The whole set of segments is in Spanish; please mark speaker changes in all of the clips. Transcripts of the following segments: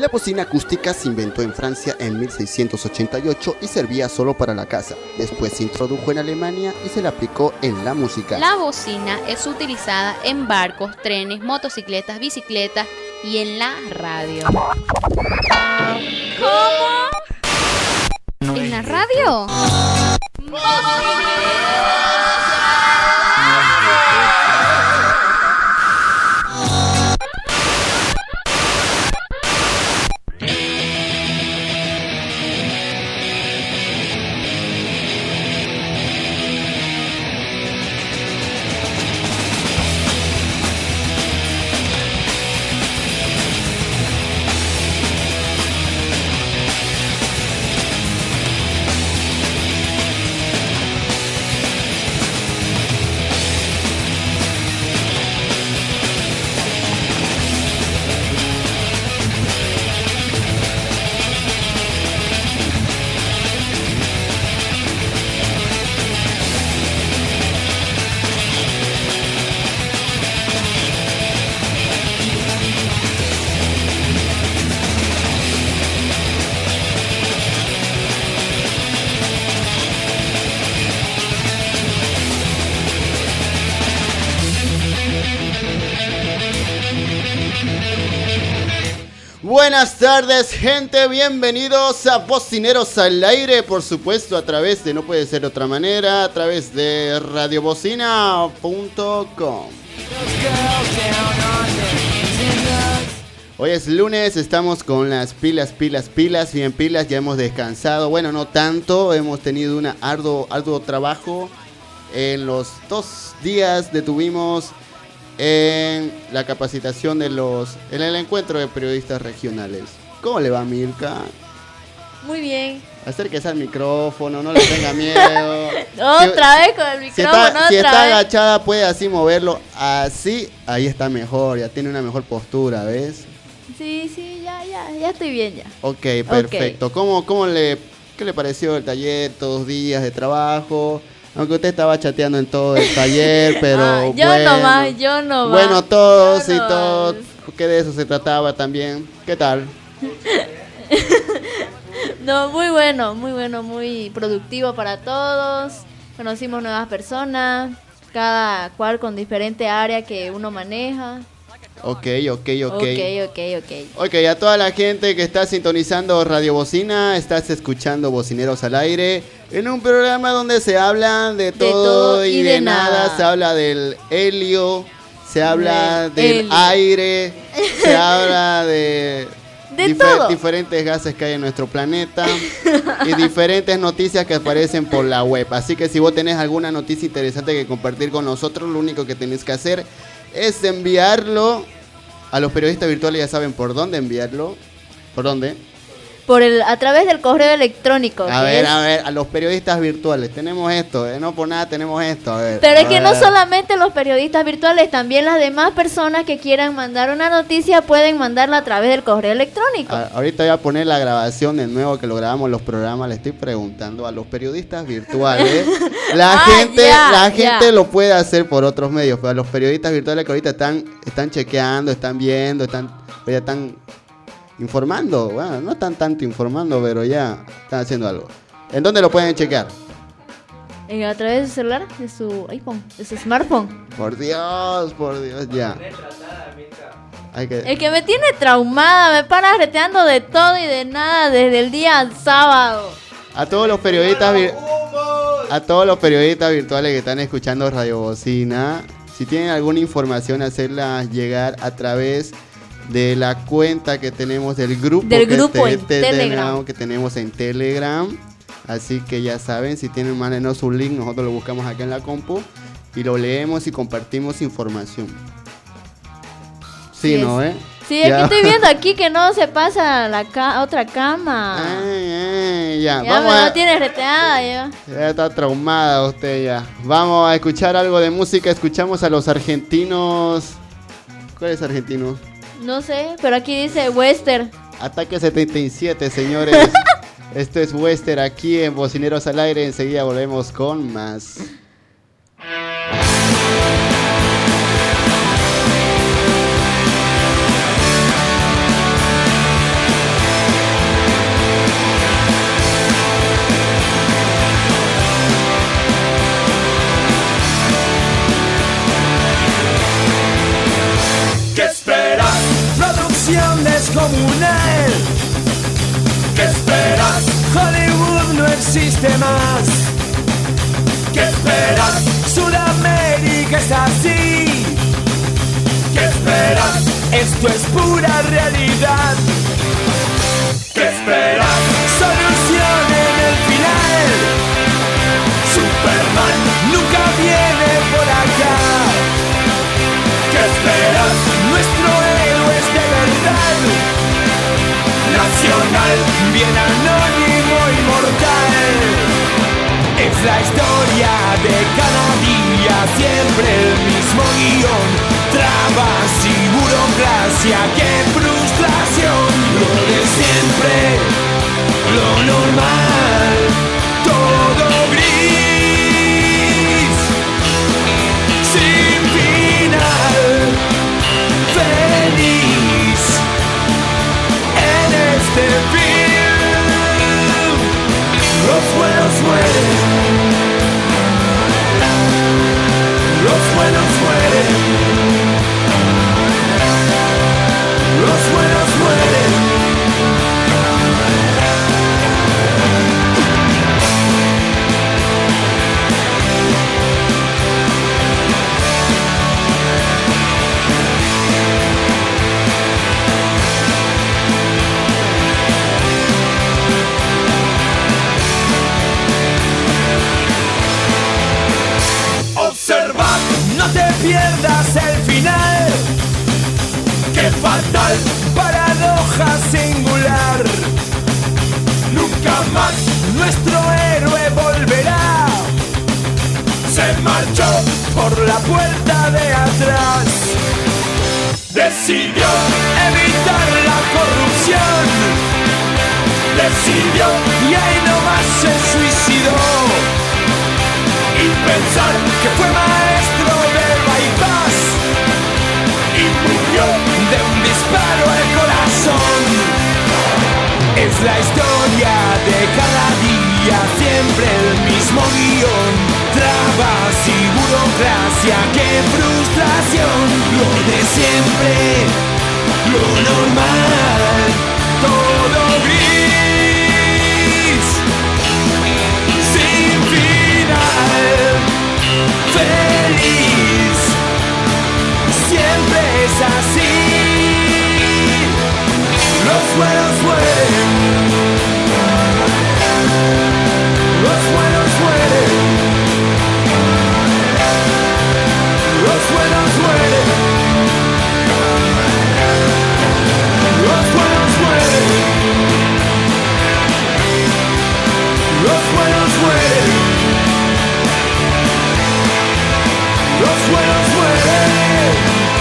Speaker 1: La bocina acústica se inventó en Francia en 1688 y servía solo para la casa. Después se introdujo en Alemania y se le aplicó en la música.
Speaker 2: La bocina es utilizada en barcos, trenes, motocicletas, bicicletas y en la radio. ¿Cómo? ¿En la radio?
Speaker 1: Buenas tardes, gente, bienvenidos a Bocineros al Aire, por supuesto a través de No Puede Ser de Otra Manera, a través de radiobocina.com. Hoy es lunes, estamos con las pilas, bien pilas, ya hemos descansado, bueno, no tanto, hemos tenido un arduo trabajo. En los 2 días detuvimos en la capacitación en el encuentro de periodistas regionales. ¿Cómo le va, Milka?
Speaker 3: Muy bien.
Speaker 1: Acérquese al micrófono, no le tenga miedo.
Speaker 3: Otra vez con el micrófono,
Speaker 1: si está agachada puede así moverlo, así, ahí está mejor, ya tiene una mejor postura, ¿ves?
Speaker 3: Sí, ya estoy bien ya.
Speaker 1: Ok, perfecto. Okay. ¿Qué le pareció el taller, todos los días de trabajo? Aunque usted estaba chateando en todo el taller, pero
Speaker 3: yo no más.
Speaker 1: Bueno, todos y todos, porque de eso se trataba también. ¿Qué tal?
Speaker 3: No, muy bueno, muy productivo para todos. Conocimos nuevas personas, cada cual con diferente área que uno maneja.
Speaker 1: Ok.
Speaker 3: Ok,
Speaker 1: a toda la gente que está sintonizando Radio Bocina, estás escuchando Bocineros al Aire, en un programa donde se habla de todo y de nada. Se habla del helio, se habla del aire, se habla de diferentes gases que hay en nuestro planeta y diferentes noticias que aparecen por la web. Así que si vos tenés alguna noticia interesante que compartir con nosotros, lo único que tenés que hacer es enviarlo a los periodistas virtuales. Ya saben por dónde enviarlo. ¿Por dónde?
Speaker 3: A través del correo electrónico.
Speaker 1: A ver, a los periodistas virtuales. Tenemos esto, no por nada tenemos esto.
Speaker 3: Pero es que no solamente los periodistas virtuales, también las demás personas que quieran mandar una noticia pueden mandarla a través del correo electrónico.
Speaker 1: Ahorita voy a poner la grabación de nuevo que lo grabamos los programas. Le estoy preguntando a los periodistas virtuales. La gente lo puede hacer por otros medios, pero a los periodistas virtuales que ahorita están chequeando, están viendo, están informando. Bueno, no están tanto informando, pero ya están haciendo algo. ¿En dónde lo pueden chequear?
Speaker 3: A través de su celular, de su iPhone, de su smartphone.
Speaker 1: Por Dios, ya.
Speaker 3: El que me tiene traumada, me para reteando de todo y de nada desde el día sábado.
Speaker 1: A todos los periodistas virtuales que están escuchando Radio Bocina, si tienen alguna información, hacerla llegar a través de la cuenta que tenemos del grupo
Speaker 3: en Telegram
Speaker 1: que tenemos en Telegram. Así que ya saben, si tienen, mándenos un link, nosotros lo buscamos acá en la compu y lo leemos y compartimos información. Sí, ¿no?
Speaker 3: Sí, aquí estoy viendo aquí que no se pasa a otra cama.
Speaker 1: Ya
Speaker 3: me lo tiene reteada ya.
Speaker 1: Ya está traumada usted ya. Vamos a escuchar algo de música. Escuchamos a los argentinos. ¿Cuál es argentino?
Speaker 3: No sé, pero aquí dice Western.
Speaker 1: Ataque 77, señores. Esto es Western aquí en Bocineros al Aire. Enseguida volvemos con más.
Speaker 4: pasión descomunal. ¿Qué esperas? Hollywood no existe más. ¿Qué esperas? Sudamérica es así. ¿Qué esperas? Esto es pura realidad. ¿Qué esperas? Solución en el final. Superman nunca viene por acá. ¿Qué esperas? Nuestro héroe es de verdad. Nacional, bien anónimo, inmortal. Es la historia de cada día, siempre el mismo guión. Trabas y burocracia, qué frustración. Lo de siempre, lo normal, todo gris, sin final, feliz en este film. Los buenos mueren, los buenos mueren, los buenos mueren. Observa, no te pierdas el final. Qué fatal, paradoja singular. Nunca más nuestro héroe volverá. Se marchó por la puerta de atrás. Decidió evitar la corrupción. Decidió y ahí nomás se suicidó. Y pensar que fue maestro del bypass y murió de un disparo al corazón. Es la historia de cada día, siempre el mismo guión. Trabas y burocracia, qué frustración. Lo de siempre, lo normal, todo gris, sin final, feliz, siempre es así. Los buenos mueren, los buenos mueren, los buenos mueren, los buenos mueren, los buenos mueren, los buenos mueren,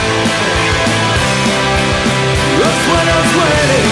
Speaker 4: los buenos mueren.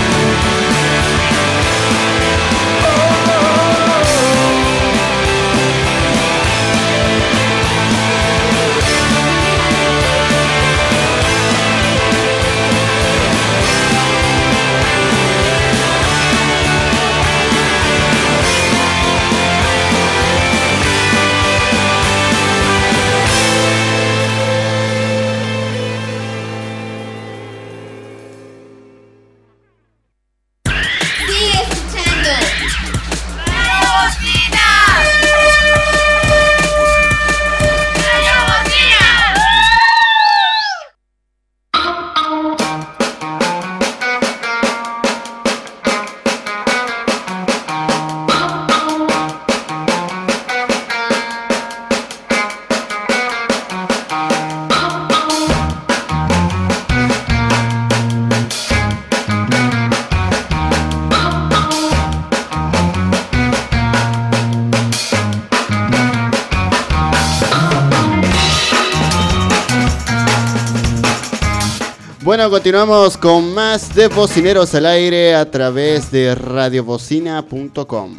Speaker 1: Bueno, continuamos con más de Bocineros al Aire a través de radiobocina.com.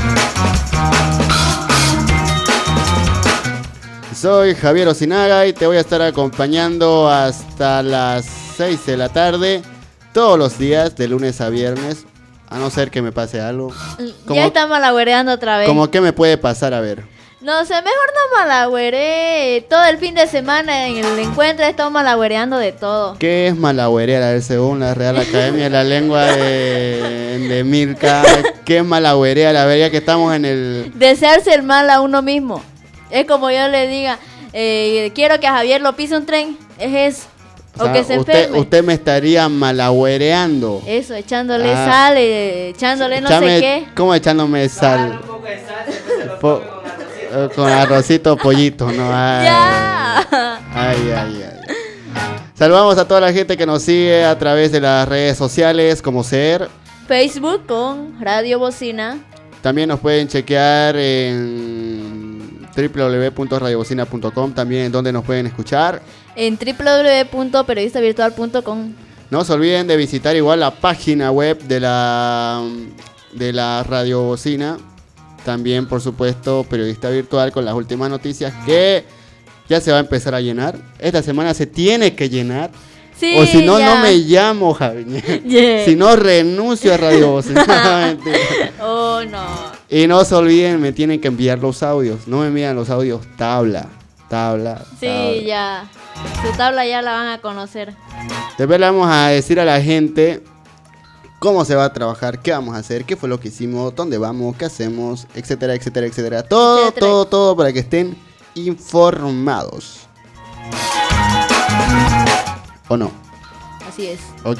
Speaker 1: Soy Javier Osinaga y te voy a estar acompañando hasta las 6 de la tarde, todos los días, de lunes a viernes, a no ser que me pase algo.
Speaker 3: Ya estamos malagüereando otra vez.
Speaker 1: ¿Cómo qué me puede pasar? A ver.
Speaker 3: No sé, mejor no malagüere. Todo el fin de semana en el encuentro estamos malagüereando de todo.
Speaker 1: ¿Qué es malagüerear? A ver, según la Real Academia de la Lengua de Mirka, ¿qué es malagüerear? A ver, ya que estamos en el...
Speaker 3: Desearse el mal a uno mismo. Es como yo le diga, quiero que a Javier lo pise un tren. Es eso. O que se enferme.
Speaker 1: Usted me estaría malagüereando.
Speaker 3: Eso, echándole sal, echándole no sé qué.
Speaker 1: ¿Cómo echándome sal?
Speaker 5: Un poco de sal, después se lo come
Speaker 1: Con arrocito, pollito, ¿no? Ay,
Speaker 3: ¡Ya!
Speaker 1: ay. Saludamos a toda la gente que nos sigue a través de las redes sociales, como ser...
Speaker 3: Facebook con Radio Bocina.
Speaker 1: También nos pueden chequear en www.radiobocina.com, también en donde nos pueden escuchar.
Speaker 3: En www.periodistavirtual.com.
Speaker 1: No se olviden de visitar igual la página web de la Radio Bocina. También, por supuesto, Periodista Virtual con las últimas noticias que ya se va a empezar a llenar. Esta semana se tiene que llenar.
Speaker 3: Sí,
Speaker 1: o si no,
Speaker 3: ya.
Speaker 1: no me llamo Javier.
Speaker 3: Yeah.
Speaker 1: Si no, renuncio a Radio Bocina.
Speaker 3: Oh, no.
Speaker 1: Y no se olviden, me tienen que enviar los audios. No me envían los audios, tabla.
Speaker 3: Sí, ya. Su tabla ya la van a conocer.
Speaker 1: Después le vamos a decir a la gente cómo se va a trabajar, qué vamos a hacer, qué fue lo que hicimos, dónde vamos, qué hacemos, etcétera. Todo para que estén informados. ¿O no?
Speaker 3: Así es.
Speaker 1: Ok.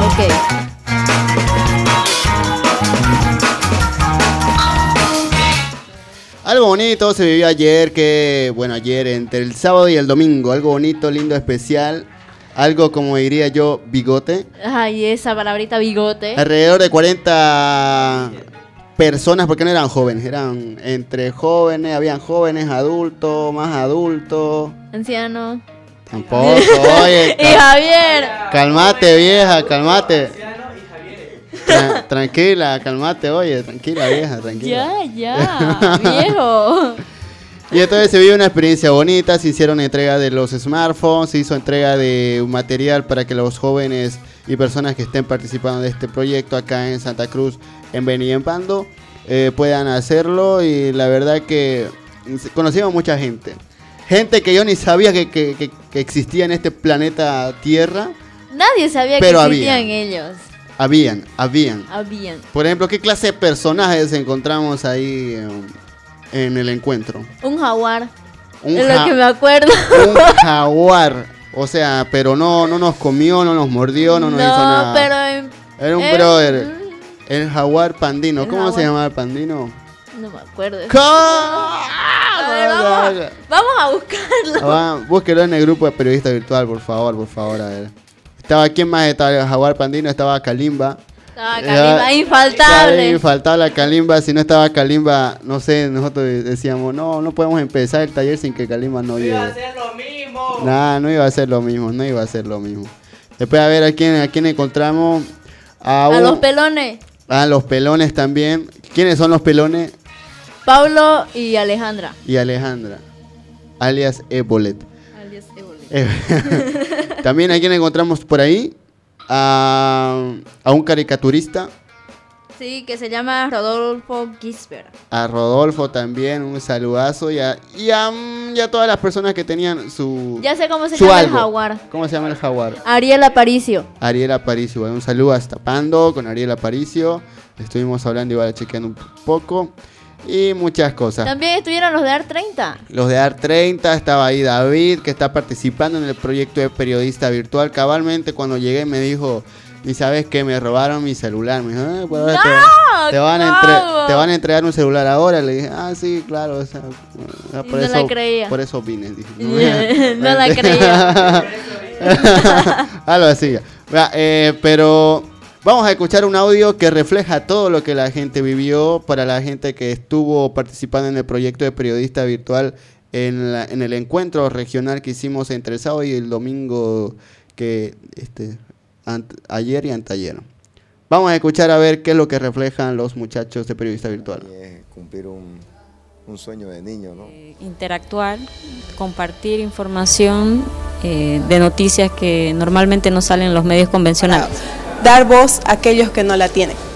Speaker 1: Algo bonito se vivió ayer, ayer entre el sábado y el domingo, algo bonito, lindo, especial, algo como diría yo, bigote.
Speaker 3: Ay, esa palabrita bigote.
Speaker 1: Alrededor de 40 personas, porque no eran jóvenes, eran entre jóvenes, habían jóvenes, adultos, más adultos.
Speaker 3: Anciano.
Speaker 1: Tampoco, oye.
Speaker 3: Y Javier.
Speaker 1: Calmate, vieja, calmate. Tranquila, calmate, oye, tranquila, vieja, tranquila.
Speaker 3: Ya, viejo.
Speaker 1: Y entonces se vivió una experiencia bonita, se hicieron entrega de los smartphones, se hizo entrega de un material para que los jóvenes y personas que estén participando de este proyecto acá en Santa Cruz, en Beni y en Pando, puedan hacerlo. Y la verdad que conocimos mucha gente. Gente que yo ni sabía que existía en este planeta Tierra.
Speaker 3: Nadie sabía
Speaker 1: pero
Speaker 3: que existían ellos.
Speaker 1: Habían. Por ejemplo, ¿qué clase de personajes encontramos ahí en el encuentro?
Speaker 3: Un jaguar. Es lo que me acuerdo.
Speaker 1: Un jaguar. O sea, pero no nos comió, no nos mordió, no nos hizo nada.
Speaker 3: Pero
Speaker 1: era un brother. El jaguar pandino. ¿Cómo se llamaba el pandino?
Speaker 3: No me acuerdo.
Speaker 1: A
Speaker 3: ver, vamos a buscarlo.
Speaker 1: Búsquelo en el grupo de Periodista Virtual, por favor, a ver. ¿Quién más estaba? El jaguar pandino, estaba Kalimba.
Speaker 3: Infaltable.
Speaker 1: Infaltable Kalimba. Si no estaba Kalimba, no sé, nosotros decíamos, no podemos empezar el taller sin que Kalimba no llegue.
Speaker 5: No iba a ser lo mismo.
Speaker 1: No iba a ser lo mismo. Después a ver a quién encontramos.
Speaker 3: A los pelones.
Speaker 1: A los pelones también. ¿Quiénes son los pelones?
Speaker 3: Pablo y Alejandra.
Speaker 1: Alias Ebolet. También a quién encontramos por ahí. A un caricaturista.
Speaker 3: Sí, que se llama Rodolfo Gisbert.
Speaker 1: A Rodolfo también, un saludazo. Y a todas las personas que tenían su...
Speaker 3: Ya sé cómo se llama
Speaker 1: algo.
Speaker 3: El jaguar.
Speaker 1: ¿Cómo se llama el jaguar?
Speaker 3: Ariel Aparicio.
Speaker 1: Un saludo hasta Pando con Ariel Aparicio. Estuvimos hablando, igual chequeando un poco. Y muchas cosas.
Speaker 3: También estuvieron los de ART 30.
Speaker 1: Los de ART 30, estaba ahí David, que está participando en el proyecto de Periodista Virtual. Cabalmente cuando llegué me dijo, ¿y sabes qué? Me robaron mi celular. Me dijo, pues ahora te van a entregar un celular ahora. Le dije, sí, claro. O sea,
Speaker 3: por eso, la creía.
Speaker 1: Por eso vine. Dije,
Speaker 3: no la creía.
Speaker 1: Algo así. Pero... vamos a escuchar un audio que refleja todo lo que la gente vivió, para la gente que estuvo participando en el proyecto de Periodista Virtual en el encuentro regional que hicimos entre el sábado y el domingo, que ayer y anteayer. Vamos a escuchar a ver qué es lo que reflejan los muchachos de Periodista Virtual.
Speaker 6: Cumplir un sueño de niño, ¿no?
Speaker 7: Interactuar, compartir información de noticias que normalmente no salen en los medios convencionales.
Speaker 8: Dar voz a aquellos que no la tienen.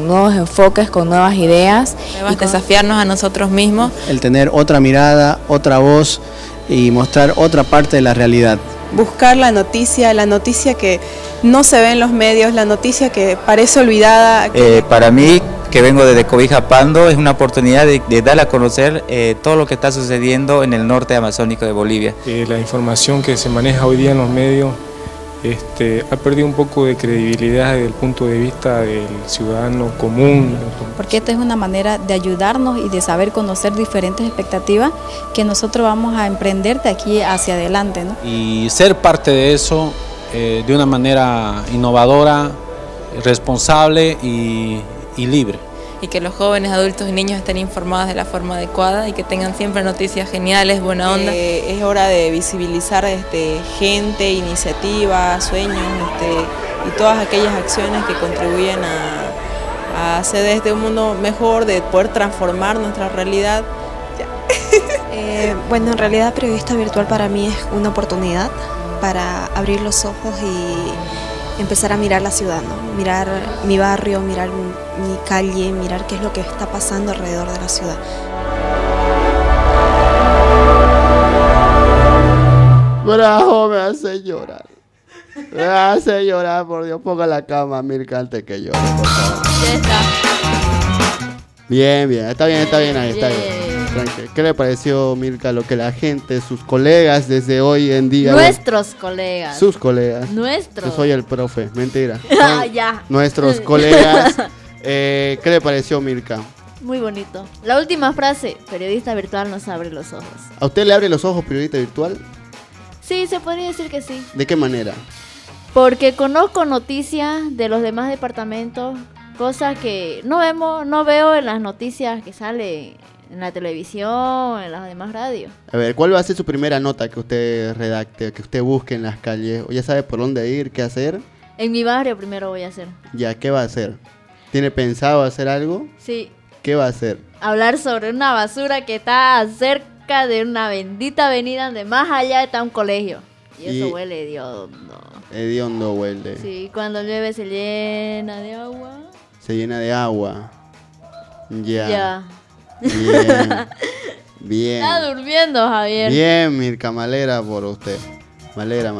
Speaker 8: nuevos enfoques, con nuevas ideas.
Speaker 9: Y desafiarnos a nosotros mismos.
Speaker 10: El tener otra mirada, otra voz y mostrar otra parte de la realidad.
Speaker 11: Buscar la noticia que no se ve en los medios, la noticia que parece olvidada.
Speaker 12: Para mí, que vengo desde Cobija Pando, es una oportunidad de dar a conocer todo lo que está sucediendo en el norte amazónico de Bolivia.
Speaker 13: La información que se maneja hoy día en los medios ha perdido un poco de credibilidad desde el punto de vista del ciudadano común.
Speaker 14: Porque esta es una manera de ayudarnos y de saber conocer diferentes expectativas que nosotros vamos a emprender de aquí hacia adelante, ¿no?
Speaker 15: Y ser parte de eso de una manera innovadora, responsable y libre.
Speaker 9: Y que los jóvenes, adultos y niños estén informados de la forma adecuada y que tengan siempre noticias geniales, buena onda.
Speaker 11: Es hora de visibilizar gente, iniciativas, sueños y todas aquellas acciones que contribuyen a hacer de este un mundo mejor, de poder transformar nuestra realidad.
Speaker 16: Bueno, en realidad Periodista Virtual para mí es una oportunidad para abrir los ojos y empezar a mirar la ciudad, ¿no? Mirar mi barrio, mirar mi calle, mirar qué es lo que está pasando alrededor de la ciudad.
Speaker 1: Bravo, me hace llorar. Me hace llorar, por Dios. Ponga la cama, Milka, antes que llore, por favor.
Speaker 3: Ya está.
Speaker 1: Bien, está bien ahí, está bien. Tranquilo. ¿Qué le pareció, Milka, lo que la gente, sus colegas desde hoy en día?
Speaker 3: Nuestros colegas.
Speaker 1: Sus colegas.
Speaker 3: Nuestros.
Speaker 1: Yo soy el profe, mentira.
Speaker 3: Ya.
Speaker 1: Nuestros colegas. ¿Qué le pareció, Milka?
Speaker 3: Muy bonito. La última frase, Periodista Virtual nos abre los ojos.
Speaker 1: ¿A usted le abre los ojos Periodista Virtual?
Speaker 3: Sí, se podría decir que sí.
Speaker 1: ¿De qué manera?
Speaker 3: Porque conozco noticias de los demás departamentos, cosas que no veo en las noticias que salen en la televisión, en las demás radios.
Speaker 1: A ver, ¿cuál va a ser su primera nota que usted redacte, que usted busque en las calles? ¿O ya sabe por dónde ir, qué hacer?
Speaker 3: En mi barrio primero voy a hacer.
Speaker 1: Ya, ¿qué va a hacer? ¿Tiene pensado hacer algo?
Speaker 3: Sí.
Speaker 1: ¿Qué va a hacer?
Speaker 3: Hablar sobre una basura que está cerca de una bendita avenida donde más allá está un colegio. Y eso huele hediondo.
Speaker 1: Hediondo huele.
Speaker 3: Sí, cuando llueve se llena de agua.
Speaker 1: Se llena de agua. Ya. Bien.
Speaker 3: Está durmiendo, Javier.
Speaker 1: Bien, Milka, me alegra por usted. Me alegra.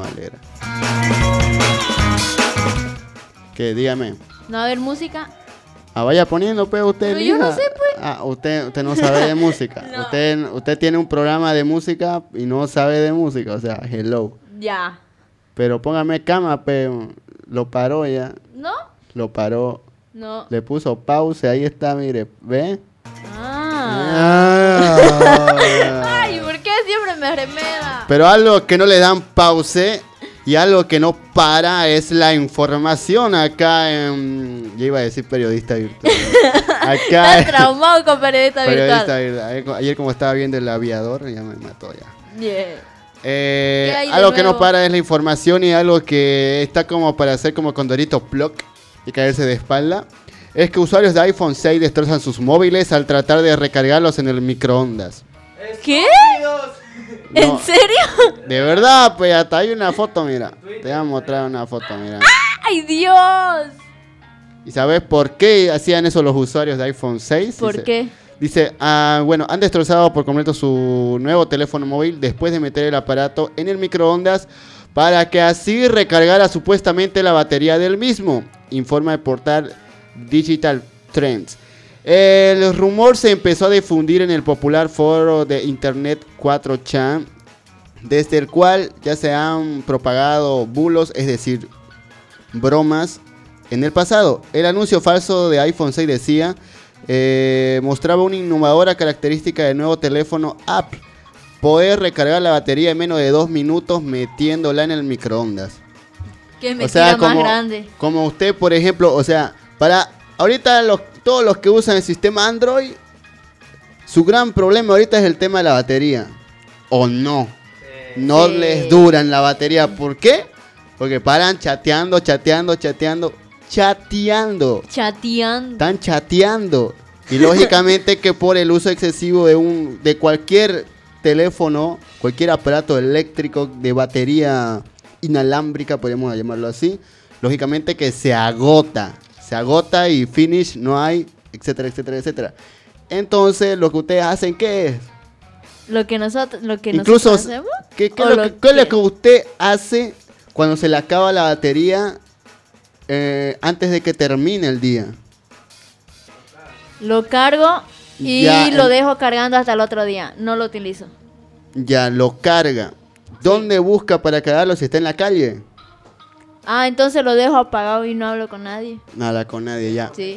Speaker 1: ¿Qué? Dígame.
Speaker 3: ¿No va a haber música?
Speaker 1: Vaya poniendo, pues, usted.
Speaker 3: Pero yo no sé, pues.
Speaker 1: Usted no sabe de música. No. Usted tiene un programa de música y no sabe de música, o sea, hello.
Speaker 3: Ya.
Speaker 1: Pero póngame cama, pues. Lo paró ya.
Speaker 3: ¿No?
Speaker 1: Lo paró.
Speaker 3: No.
Speaker 1: Le puso pause, ahí está, mire, ¿ve?
Speaker 3: Ay, ¿por qué siempre me remeda?
Speaker 1: Pero algo que no le dan pause y algo que no para es la información acá en... Yo iba a decir Periodista Virtual. Acá
Speaker 3: Estás traumado con Periodista Virtual.
Speaker 1: Ayer como estaba viendo El Aviador, ya me mató ya.
Speaker 3: Bien.
Speaker 1: Algo que no para es la información y algo que está como para hacer como Condorito Ploc y caerse de espalda. Es que usuarios de iPhone 6 destrozan sus móviles al tratar de recargarlos en el microondas.
Speaker 3: ¿Qué? ¿En serio?
Speaker 1: De verdad, pues hasta hay una foto, mira. Te voy a mostrar una foto, mira.
Speaker 3: ¡Ay, Dios!
Speaker 1: ¿Y sabes por qué hacían eso los usuarios de iPhone 6?
Speaker 3: ¿Por qué?
Speaker 1: Dice, bueno, han destrozado por completo su nuevo teléfono móvil después de meter el aparato en el microondas para que así recargara supuestamente la batería del mismo, informa el portal Digital Trends. El rumor se empezó a difundir en el popular foro de internet 4chan, desde el cual ya se han propagado bulos, es decir, bromas, en el pasado. El anuncio falso de iPhone 6 decía, mostraba una innovadora característica del nuevo teléfono Apple, poder recargar la batería en menos de 2 minutos metiéndola en el microondas.
Speaker 3: Que me queda más grande.
Speaker 1: Como usted, por ejemplo, o sea, para ahorita todos los que usan el sistema Android, su gran problema ahorita es el tema de la batería. ¿O no? No les duran la batería. ¿Por qué? Porque paran chateando. Están chateando. Y lógicamente que por el uso excesivo de cualquier teléfono, cualquier aparato eléctrico de batería inalámbrica, podemos llamarlo así, lógicamente que se agota se agota y finish no hay, etcétera, etcétera, etcétera. Entonces, lo que ustedes hacen, ¿qué es?
Speaker 3: Lo que nosotros hacemos.
Speaker 1: ¿Qué es lo que usted hace cuando se le acaba la batería antes de que termine el día?
Speaker 3: Lo cargo y
Speaker 1: Ya,
Speaker 3: lo dejo cargando hasta el otro día. No lo utilizo.
Speaker 1: Ya, lo carga. ¿Dónde busca para cargarlo si está en la calle?
Speaker 3: Ah, entonces lo dejo apagado y no hablo con nadie.
Speaker 1: Nada, con nadie, ya.
Speaker 3: Sí.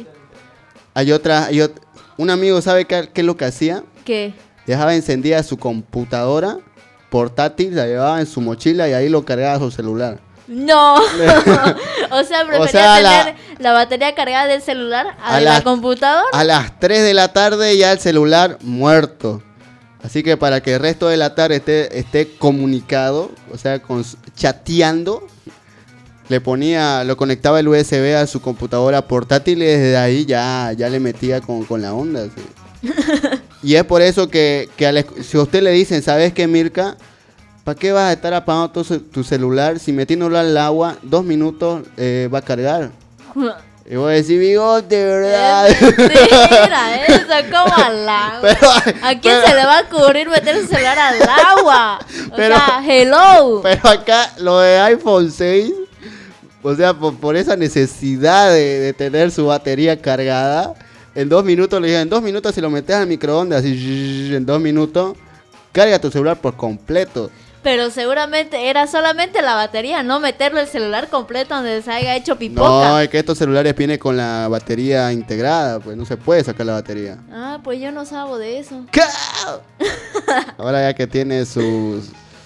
Speaker 1: Un amigo, ¿sabe qué es lo que hacía?
Speaker 3: ¿Qué?
Speaker 1: Dejaba encendida su computadora portátil, la llevaba en su mochila y ahí lo cargaba a su celular.
Speaker 3: No. O sea, prefería tener la batería cargada del celular a la computadora.
Speaker 1: A las 3 de la tarde ya el celular muerto. Así que para que el resto de la tarde esté comunicado, o sea, chateando, lo conectaba el USB a su computadora portátil y desde ahí ya le metía con la onda. ¿Sí? Y es por eso que si a usted le dicen, ¿sabes qué, Mirka? ¿Para qué vas a estar apagando tu celular? Si metiéndolo al agua, 2 minutos va a cargar. Y voy a decir, bigote, ¿verdad?
Speaker 3: Mentira, eso, ¿cómo al agua? ¿A quién se le va a ocurrir meter su celular al agua? O sea, hello.
Speaker 1: Pero acá, lo de iPhone 6, o sea, por esa necesidad de tener su batería cargada, en 2 minutos, le dije, en 2 minutos si lo metes al microondas, así, en 2 minutos, carga tu celular por completo.
Speaker 3: Pero seguramente era solamente la batería, no meterlo el celular completo donde se haya hecho pipoca.
Speaker 1: No, es que estos celulares vienen con la batería integrada, pues no se puede sacar la batería.
Speaker 3: Ah, pues yo no sabo de eso.
Speaker 1: ¿Qué? Ahora ya que tiene su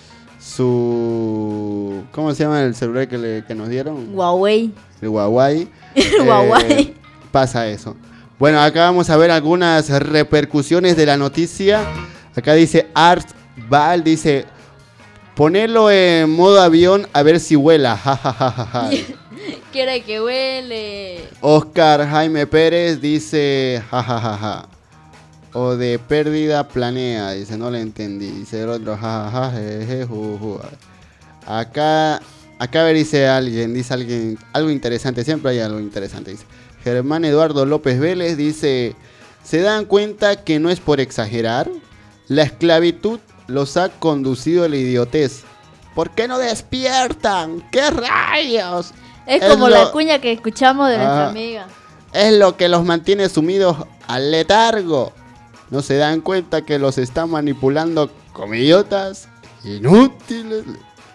Speaker 1: ¿cómo se llama el celular que nos dieron?
Speaker 3: Huawei.
Speaker 1: El Huawei.
Speaker 3: El Huawei.
Speaker 1: Pasa eso. Bueno, acá vamos a ver algunas repercusiones de la noticia. Acá dice Art Val, dice... Ponerlo en modo avión a ver si vuela. Ja, ja, ja, ja, ja.
Speaker 3: Quiere que huele.
Speaker 1: Oscar Jaime Pérez dice ja, ja, ja, ja. O de pérdida planea. Dice, no le entendí. Dice el otro ja, ja, ja, jeje, ju, ju. Acá a ver, dice alguien algo interesante. Siempre hay algo interesante. Dice Germán Eduardo López Vélez. Dice, ¿se dan cuenta que no es por exagerar? La esclavitud los ha conducido a la idiotez. ¿Por qué no despiertan? ¿Qué rayos?
Speaker 3: Es como la cuña que escuchamos de nuestra amiga.
Speaker 1: Es lo que los mantiene sumidos al letargo. No se dan cuenta que los están manipulando como idiotas inútiles.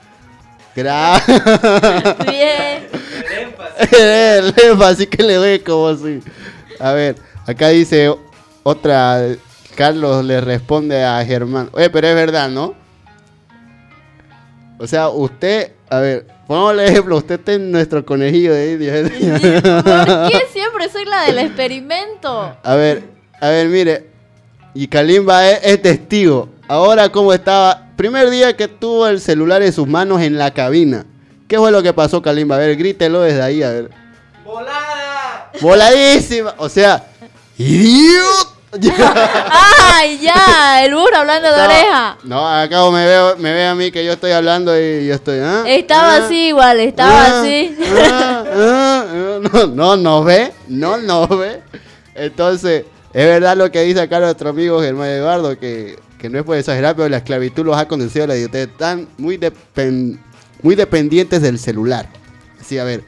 Speaker 1: Bien. El énfasis que le doy como así. A ver, acá dice otra... Carlos le responde a Germán. Oye, pero es verdad, ¿no? O sea, usted... A ver, pongámosle ejemplo. Usted está en nuestro conejillo de India.
Speaker 3: ¿Por qué siempre soy la del experimento?
Speaker 1: A ver, mire. Y Kalimba es testigo. Ahora, ¿cómo estaba? Primer día que tuvo el celular en sus manos en la cabina. ¿Qué fue lo que pasó, Kalimba? A ver, grítelo desde ahí, a ver.
Speaker 5: ¡Volada!
Speaker 1: ¡Voladísima! O sea, ¡idiota!
Speaker 3: ¡Ay, ya! El burro hablando de oreja.
Speaker 1: No, acá me ve a mí que yo estoy hablando y yo estoy...
Speaker 3: Estaba así igual, estaba así.
Speaker 1: No nos ve. Entonces, es verdad lo que dice acá nuestro amigo Germán Eduardo, que no es por exagerar, pero la esclavitud los ha conducido a la idiotez. Están muy dependientes del celular. Así, a ver.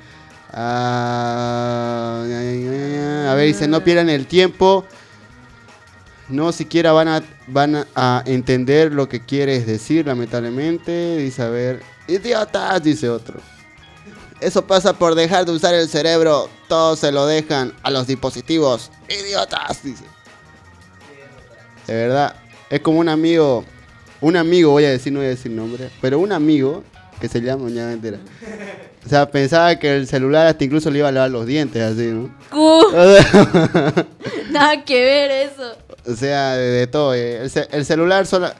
Speaker 1: A ver, dice, no pierdan el tiempo. No siquiera van a entender lo que quieres decir, lamentablemente. Dice, a ver, idiotas, dice otro. Eso pasa por dejar de usar el cerebro. Todos se lo dejan a los dispositivos. Idiotas, dice. De verdad, es como un amigo, voy a decir, no voy a decir nombre, pero un amigo que se llama, ya mentira. O sea, pensaba que el celular hasta incluso le iba a lavar los dientes, así, ¿no?
Speaker 3: Nada que ver eso.
Speaker 1: O sea, de todo. El celular solo...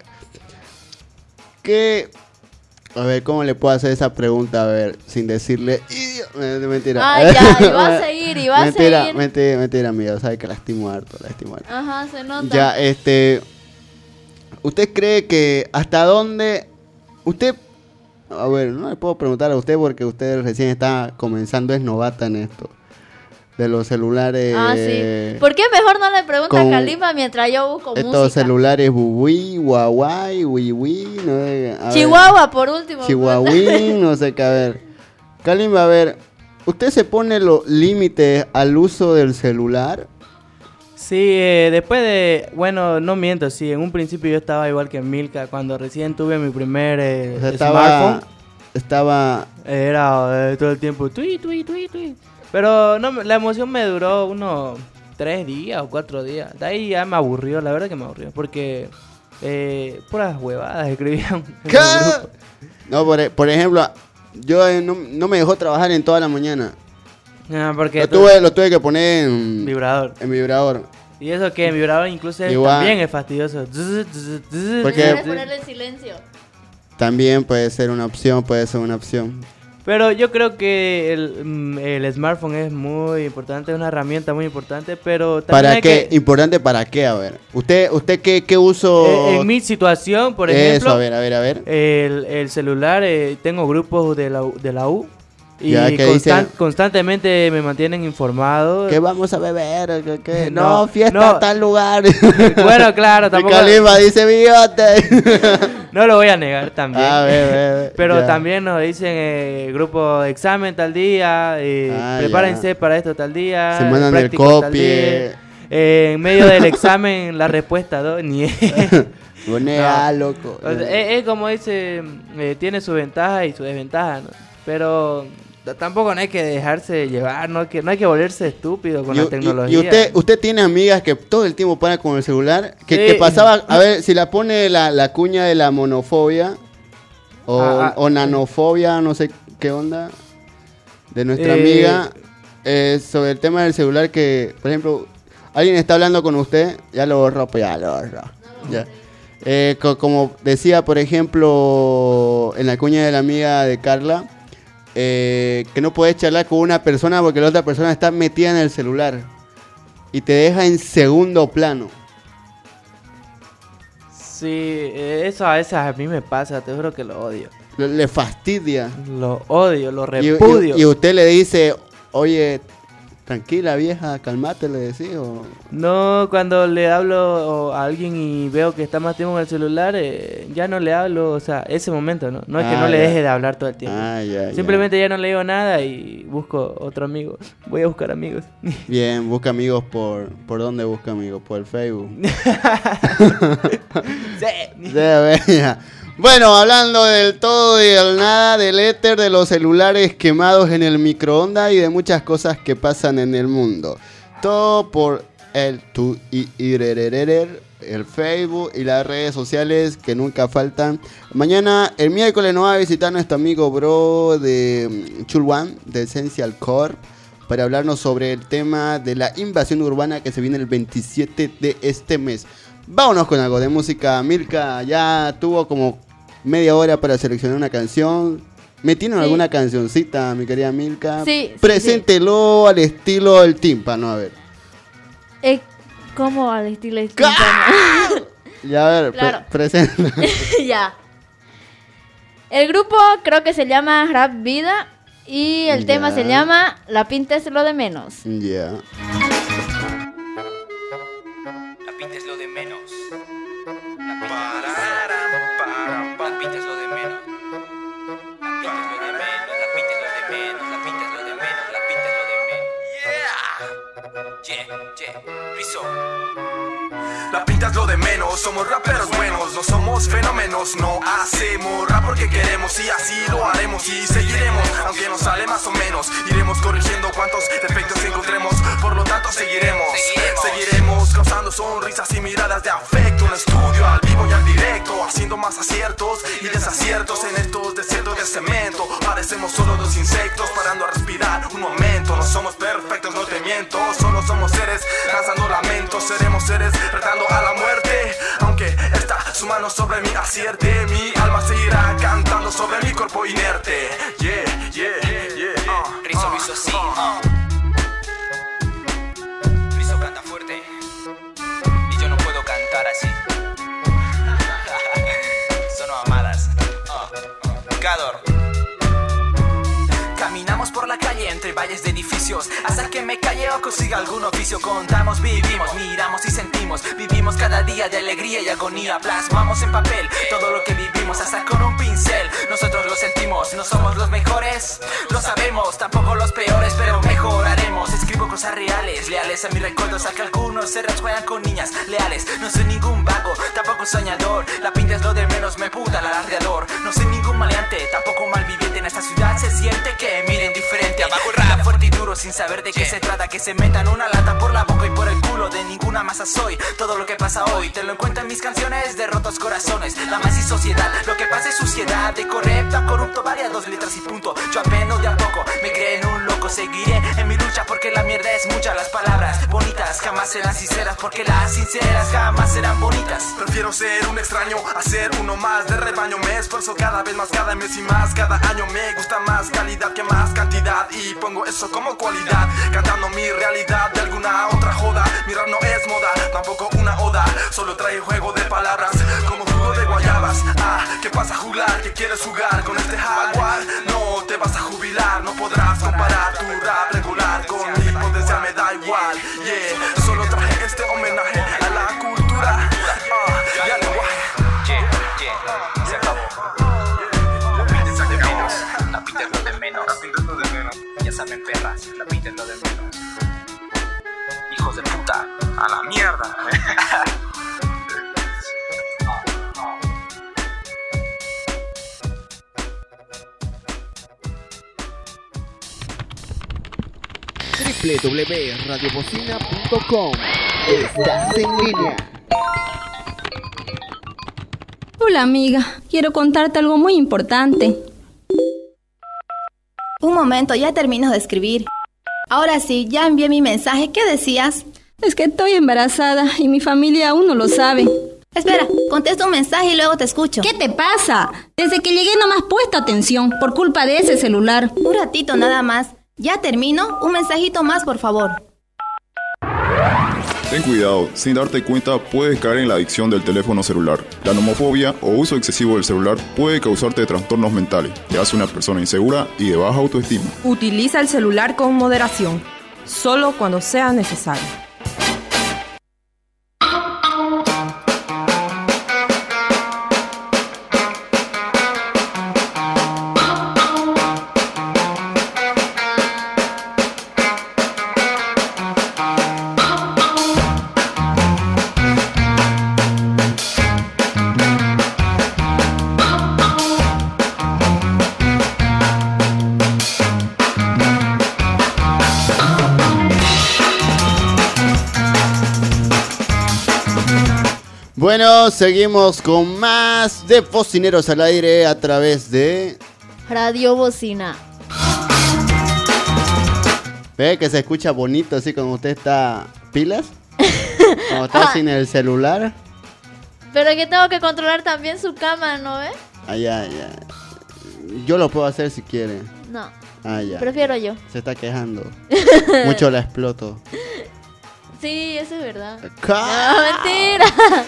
Speaker 1: ¿Qué? A ver, ¿cómo le puedo hacer esa pregunta? A ver, sin decirle... Mentira.
Speaker 3: Ah, ya, y va a seguir.
Speaker 1: Mentira, amigo. Sabe que lastimo harto.
Speaker 3: Ajá, se nota.
Speaker 1: Ya, ¿usted cree que hasta dónde... Usted... A ver, no le puedo preguntar a usted porque usted recién está comenzando, es novata en esto. de los celulares.
Speaker 3: Ah, sí. ¿Por qué mejor no le pregunta a Kalimba mientras yo busco
Speaker 1: estos
Speaker 3: música?
Speaker 1: Estos celulares Bubuí, Huawei, Wiwi, no sé,
Speaker 3: Chihuahua, por último.
Speaker 1: Chihuahuín, no sé qué, a ver. Kalimba, a ver, ¿usted se pone los límites al uso del celular?
Speaker 17: Sí, después de, bueno, no miento, sí, en un principio yo estaba igual que Milka, cuando recién tuve mi primer smartphone. Era todo el tiempo, tui. Pero no, la emoción me duró unos 3 días o 4 días. De ahí ya me aburrió, la verdad que me aburrió. Porque puras huevadas escribían.
Speaker 1: No, por ejemplo, yo no me dejó trabajar en toda la mañana.
Speaker 17: Porque
Speaker 1: lo tuve que poner en vibrador.
Speaker 17: Y eso que en vibrador incluso también es fastidioso.
Speaker 3: Porque ponerle en silencio.
Speaker 1: También puede ser una opción,
Speaker 17: Pero yo creo que el smartphone es muy importante, es una herramienta muy importante, pero también
Speaker 1: ¿Para qué? ¿Importante para qué? A ver, ¿usted qué uso?
Speaker 17: En mi situación, por ejemplo,
Speaker 1: a ver.
Speaker 17: El celular, tengo grupos de la U. Y constantemente me mantienen informado.
Speaker 1: ¿Qué vamos a beber? ¿Qué? No, fiesta en tal lugar.
Speaker 17: Bueno, claro, tampoco.
Speaker 1: Kalimba dice bigote.
Speaker 17: No lo voy a negar también. Pero
Speaker 1: ya.
Speaker 17: también nos dicen grupo de examen tal día, prepárense para esto tal día.
Speaker 1: Se mandan el copy.
Speaker 17: En medio del examen la respuesta, ¿no?
Speaker 1: Loco.
Speaker 17: O sea, es como dice, tiene su ventaja y su desventaja, ¿no? Pero tampoco no hay que dejarse llevar, no hay que volverse estúpido con la tecnología.
Speaker 1: ¿Y usted tiene amigas que todo el tiempo paran con el celular? Que pasaba, a ver, si la pone la cuña de la monofobia o nanofobia, no sé qué onda, de nuestra amiga, sobre el tema del celular que, por ejemplo, alguien está hablando con usted, ya lo borró. Ya. Como decía, por ejemplo, en la cuña de la amiga de Carla, que no puedes charlar con una persona porque la otra persona está metida en el celular y te deja en segundo plano.
Speaker 17: Sí, eso a veces a mí me pasa, te juro que lo odio.
Speaker 1: Le fastidia.
Speaker 17: Lo odio, lo repudio.
Speaker 1: Y usted le dice, oye, tranquila vieja, calmate, le decís o...
Speaker 17: No, cuando le hablo a alguien y veo que está más tiempo en el celular, ya no le hablo, o sea, ese momento, ¿no? Es que no le deje de hablar todo el tiempo. Simplemente ya no le digo nada y busco otro amigo. Voy a buscar amigos.
Speaker 1: Bien, busca amigos ¿por dónde busca amigos? Por el Facebook. Sí. Bueno, hablando del todo y del nada, del éter, de los celulares quemados en el microondas y de muchas cosas que pasan en el mundo. Todo por el Facebook y las redes sociales que nunca faltan. Mañana, el miércoles, nos va a visitar nuestro amigo bro de Chulwan, de Essential Corp, para hablarnos sobre el tema de la invasión urbana que se viene el 27 de este mes. Vámonos con algo de música. Milka ya tuvo como media hora para seleccionar una canción. ¿Me tienen alguna cancioncita, mi querida Milka?
Speaker 3: Sí.
Speaker 1: Preséntelo al estilo del tímpano, a ver.
Speaker 3: ¿Cómo al estilo del tímpano?
Speaker 1: Ya, a ver,
Speaker 3: claro.
Speaker 1: Presenta.
Speaker 3: Ya. El grupo creo que se llama Rap Vida y el tema se llama La pinta es lo de menos.
Speaker 1: Ya.
Speaker 18: La pinta es lo de menos. La pinta es lo de menos. La pinta es lo de menos. La pinta es lo de menos. La pinta es lo de menos. Yeah. Rizzo.
Speaker 4: La pinta es lo de menos, somos raperos buenos, no somos fenómenos, no hacemos rap porque queremos y así lo haremos y seguiremos, aunque nos sale más o menos, iremos corrigiendo cuantos defectos encontremos, por lo tanto seguiremos causando sonrisas y miradas de afecto, un estudio al vivo y al directo, haciendo más aciertos y desaciertos en estos desiertos de cemento, parecemos solo dos insectos parando a respirar un momento, no somos perfectos, no te miento, solo somos seres lanzando lamentos, seremos seres retando a la muerte, aunque está su mano sobre mí acierte, mi alma seguirá cantando sobre mi cuerpo inerte.
Speaker 18: Rizzo sí. Rizzo canta fuerte y yo no puedo cantar así. Son amadas. Cador.
Speaker 4: Caminamos por la calle entre valles de edificios hasta a que me calle o consiga algún oficio. Contamos, vivimos, miramos y sentimos. Vivimos cada día de alegría y agonía. Plasmamos en papel todo lo que vivimos, hasta con un pincel. Nosotros lo sentimos, no somos los mejores, lo sabemos, tampoco los peores, pero mejoraremos. Escribo cosas reales, leales a mis recuerdos, a que algunos se juegan con niñas leales. No soy ningún vago, tampoco soñador. La pinta es lo de menos, me puta el alardeador. No soy ningún maleante, tampoco malviviente. En esta ciudad se siente que miren diferente. Abajo el rap, fuerte y duro, sin saber de qué se trata. Que se metan una lata por la boca y por el culo. De ninguna masa soy, todo lo que pasa hoy te lo encuentro en mis canciones de rotos corazones. La más y sociedad, lo que pasa es suciedad. De correcto a corrupto, varias 2 letras y punto. Yo apenas de a poco me creé en un loco. Seguiré en mi lucha porque la mierda es mucha. Las palabras bonitas jamás serán sinceras, porque las sinceras jamás serán bonitas.
Speaker 19: Prefiero ser un extraño a ser uno más de rebaño. Me esfuerzo cada vez más, cada mes y más. Cada año me gusta más calidad que más cantidad, y pongo eso como cualidad, cantando mi realidad de alguna otra joda. Mi rap no es moda, tampoco una oda, solo trae juego de palabras como jugo de guayabas. Ah, ¿qué pasa juglar? ¿Qué quieres jugar con este jaguar? No te vas a jubilar, no podrás comparar tu rap regular con mi potencia, me da igual. Yeah, solo traje este homenaje a la cultura y al lenguaje.
Speaker 18: Se acabó. La pinta es lo de menos, la pinta es lo de menos. Ya saben, perras, la pinta es lo de menos. Hijos de puta, a la mierda.
Speaker 1: www.radiobocina.com. Estás en línea.
Speaker 20: Hola amiga, quiero contarte algo muy importante.
Speaker 21: Un momento, ya termino de escribir. Ahora sí, ya envié mi mensaje. ¿Qué decías?
Speaker 20: Es que estoy embarazada y mi familia aún no lo sabe.
Speaker 21: Espera, contesto un mensaje y luego te escucho.
Speaker 20: ¿Qué te pasa? Desde que llegué no me has puesto atención por culpa de ese celular.
Speaker 21: Un ratito nada más. Ya termino. Un mensajito más, por favor.
Speaker 22: Ten cuidado, sin darte cuenta puedes caer en la adicción del teléfono celular. La nomofobia o uso excesivo del celular puede causarte trastornos mentales, te hace una persona insegura y de baja autoestima.
Speaker 23: Utiliza el celular con moderación, solo cuando sea necesario.
Speaker 1: Bueno, seguimos con más de Bocineros al Aire a través de
Speaker 3: Radio Bocina.
Speaker 1: Ve que se escucha bonito así como usted está pilas, como está sin el celular.
Speaker 3: Pero que tengo que controlar también su cámara, ¿no ves?
Speaker 1: Ya. Yo lo puedo hacer si quiere.
Speaker 3: No.
Speaker 1: Ya.
Speaker 3: Prefiero yo.
Speaker 1: Se está quejando. Mucho la exploto.
Speaker 3: Sí, eso es verdad.
Speaker 1: No,
Speaker 3: mentira.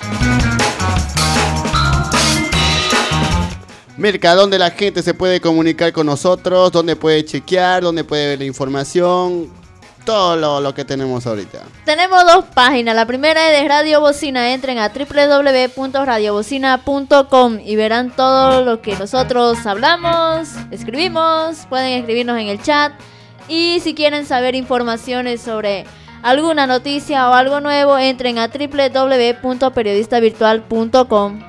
Speaker 1: Mirka, ¿dónde la gente se puede comunicar con nosotros? ¿Dónde puede chequear? ¿Dónde puede ver la información? Todo lo que tenemos ahorita.
Speaker 3: Tenemos 2 páginas. La primera es de Radio Bocina. Entren a www.radiobocina.com y verán todo lo que nosotros hablamos, escribimos. Pueden escribirnos en el chat. Y si quieren saber informaciones sobre alguna noticia o algo nuevo, entren a www.periodistavirtual.com.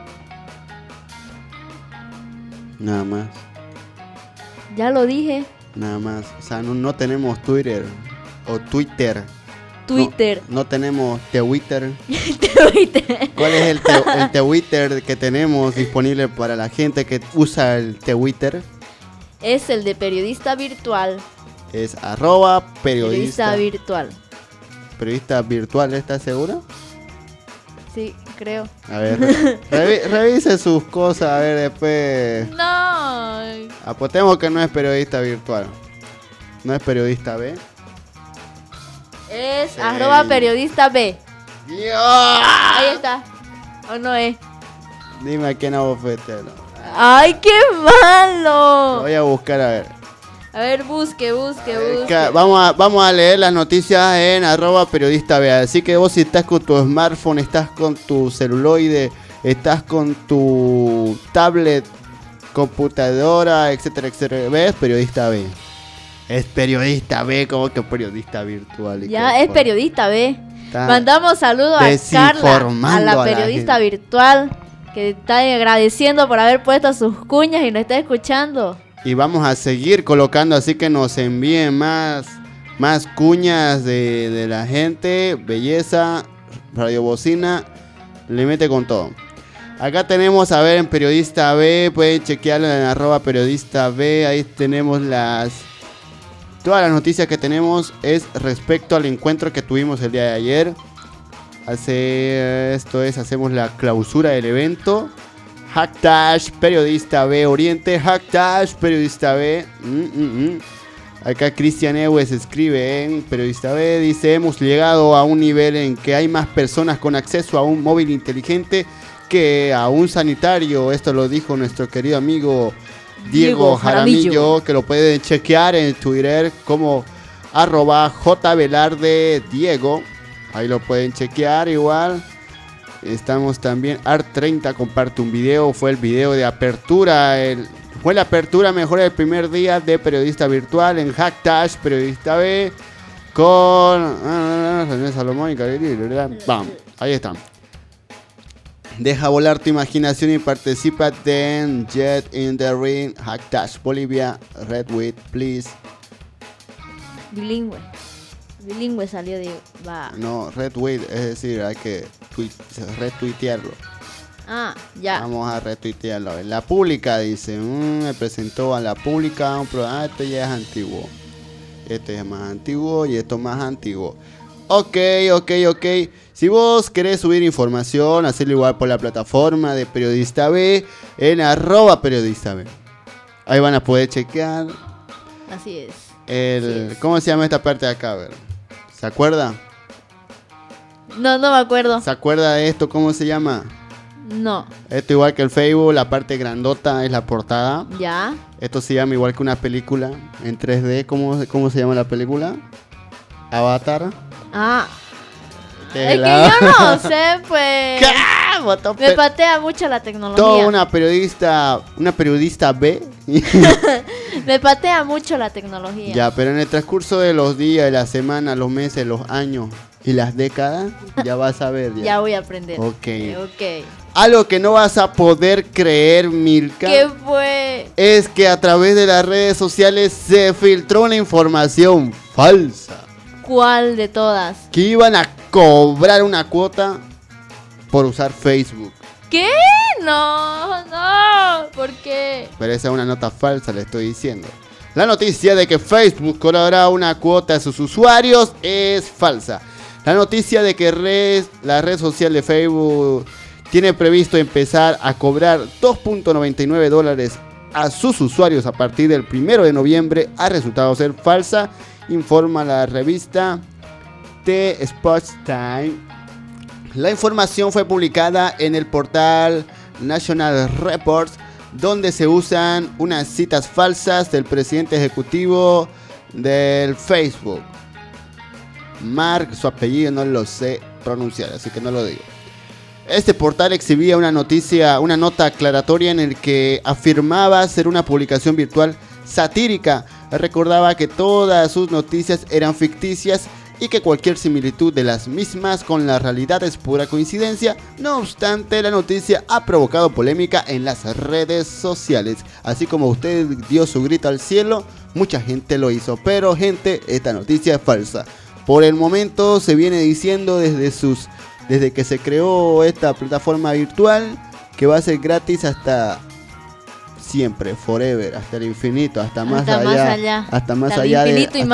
Speaker 1: Nada más.
Speaker 3: Ya lo dije.
Speaker 1: Nada más. O sea, no tenemos Twitter o Twitter.
Speaker 3: No
Speaker 1: tenemos Twitter. ¿Cuál es el Twitter que tenemos disponible para la gente que usa el Twitter?
Speaker 3: Es el de Periodista Virtual.
Speaker 1: Es @periodista
Speaker 3: virtual.
Speaker 1: ¿Periodista virtual, estás segura?
Speaker 3: Sí, creo.
Speaker 1: A ver, revise sus cosas, a ver después.
Speaker 3: No.
Speaker 1: Apostemos que no es periodista virtual. No es periodista B.
Speaker 3: Es @periodista B.
Speaker 1: Dios.
Speaker 3: Ahí está. ¿O no es?
Speaker 1: Dime a quién abofetelo.
Speaker 3: ¡Ay, qué malo!
Speaker 1: Lo voy a buscar a ver.
Speaker 3: A ver, busque.
Speaker 1: Vamos a leer las noticias en @periodista_B. Así que vos, si estás con tu smartphone, estás con tu celuloide, estás con tu tablet, computadora, etcétera, etcétera, ¿ves? Periodista B. Es periodista B, como que periodista virtual.
Speaker 3: Ya, es periodista B. Mandamos saludos a Carla, a la periodista virtual, que está agradeciendo por haber puesto sus cuñas y nos está escuchando.
Speaker 1: Y vamos a seguir colocando, así que nos envíen más cuñas de la gente. Belleza, Radio Bocina, le mete con todo. Acá tenemos, a ver, en Periodista B, pueden chequearlo en @periodista B. Ahí tenemos todas las noticias que tenemos es respecto al encuentro que tuvimos el día de ayer. Hacemos la clausura del evento. #Periodista B Oriente, #Periodista B. Acá Cristian Ewes escribe en Periodista B, dice: hemos llegado a un nivel en que hay más personas con acceso a un móvil inteligente que a un sanitario. Esto lo dijo nuestro querido amigo Diego Jaramillo, que lo pueden chequear en Twitter como @jvelardediego. Ahí lo pueden chequear igual. Estamos también, Art30 comparte un video, fue el video de apertura, fue la apertura mejor el primer día de Periodista Virtual en #Periodista B con Salomón y bam, ahí están. Deja volar tu imaginación y participa en Jet in the Ring, #Bolivia, Redwood, please.
Speaker 3: Bilingüe salió de...
Speaker 1: No, Redwood, es decir, hay que retuitearlo.
Speaker 3: Ah, ya.
Speaker 1: Vamos a retuitearlo. La Pública dice, me presentó a La Pública un programa. Este ya es antiguo. Este es más antiguo y esto más antiguo. Ok. Si vos querés subir información, hacerlo igual por la plataforma de Periodista B en @Periodista B. Ahí van a poder chequear.
Speaker 3: Así es.
Speaker 1: ¿Cómo se llama esta parte de acá? A ver. ¿Se acuerda?
Speaker 3: No me acuerdo.
Speaker 1: ¿Se acuerda de esto? ¿Cómo se llama?
Speaker 3: No.
Speaker 1: Esto igual que el Facebook, la parte grandota es la portada.
Speaker 3: Ya.
Speaker 1: Esto se llama igual que una película en 3D. ¿Cómo se llama la película? Avatar.
Speaker 3: Ah. Es que yo no sé, pues. Me patea mucho la tecnología.
Speaker 1: Toda una periodista B.
Speaker 3: Me patea mucho la tecnología.
Speaker 1: Ya, pero en el transcurso de los días, de la semana, los meses, los años y las décadas, ya vas a ver.
Speaker 3: Ya voy a aprender.
Speaker 1: Ok. Algo que no vas a poder creer, Milka.
Speaker 3: ¿Qué fue?
Speaker 1: Es que a través de las redes sociales se filtró una información falsa.
Speaker 3: ¿Cuál de todas?
Speaker 1: Que iban a cobrar una cuota por usar Facebook.
Speaker 3: ¿Qué? No, ¿por qué?
Speaker 1: Pero esa es una nota falsa, le estoy diciendo. La noticia de que Facebook cobrará una cuota a sus usuarios es falsa. La noticia de que la red social de Facebook tiene previsto empezar a cobrar $2.99 a sus usuarios a partir del 1 de noviembre ha resultado ser falsa, informa la revista The Sports Time. La información fue publicada en el portal National Reports, donde se usan unas citas falsas del presidente ejecutivo del Facebook. Mark, su apellido no lo sé pronunciar, así que no lo digo. Este portal exhibía una nota aclaratoria en el que afirmaba ser una publicación virtual satírica. Recordaba que todas sus noticias eran ficticias y que cualquier similitud de las mismas con la realidad es pura coincidencia. No obstante, la noticia ha provocado polémica en las redes sociales. Así como usted dio su grito al cielo, mucha gente lo hizo. Pero gente, esta noticia es falsa. Por el momento se viene diciendo desde que se creó esta plataforma virtual que va a ser gratis hasta siempre, forever, hasta el infinito, hasta más allá, hasta más allá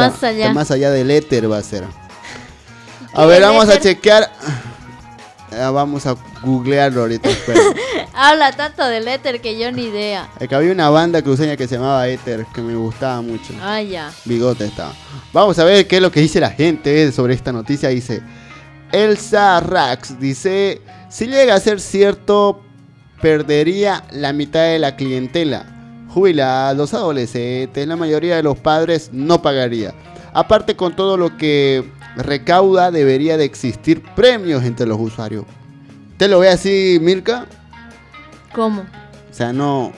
Speaker 1: del éter va a ser. A ver, vamos a chequear. Vamos a googlearlo ahorita.
Speaker 3: Habla tanto del éter que yo ni idea.
Speaker 1: Es que había una banda cruceña que se llamaba Éter, que me gustaba mucho.
Speaker 3: Ah, ya.
Speaker 1: Bigote estaba. Vamos a ver qué es lo que dice la gente sobre esta noticia. Dice Elsa Rax, dice: si llega a ser cierto, perdería la mitad de la clientela. jubilados, adolescentes, la mayoría de los padres no pagaría. Aparte, con todo lo que recauda, debería de existir premios entre los usuarios. ¿Te lo ve así, Milka?
Speaker 3: ¿Cómo?
Speaker 1: O sea, no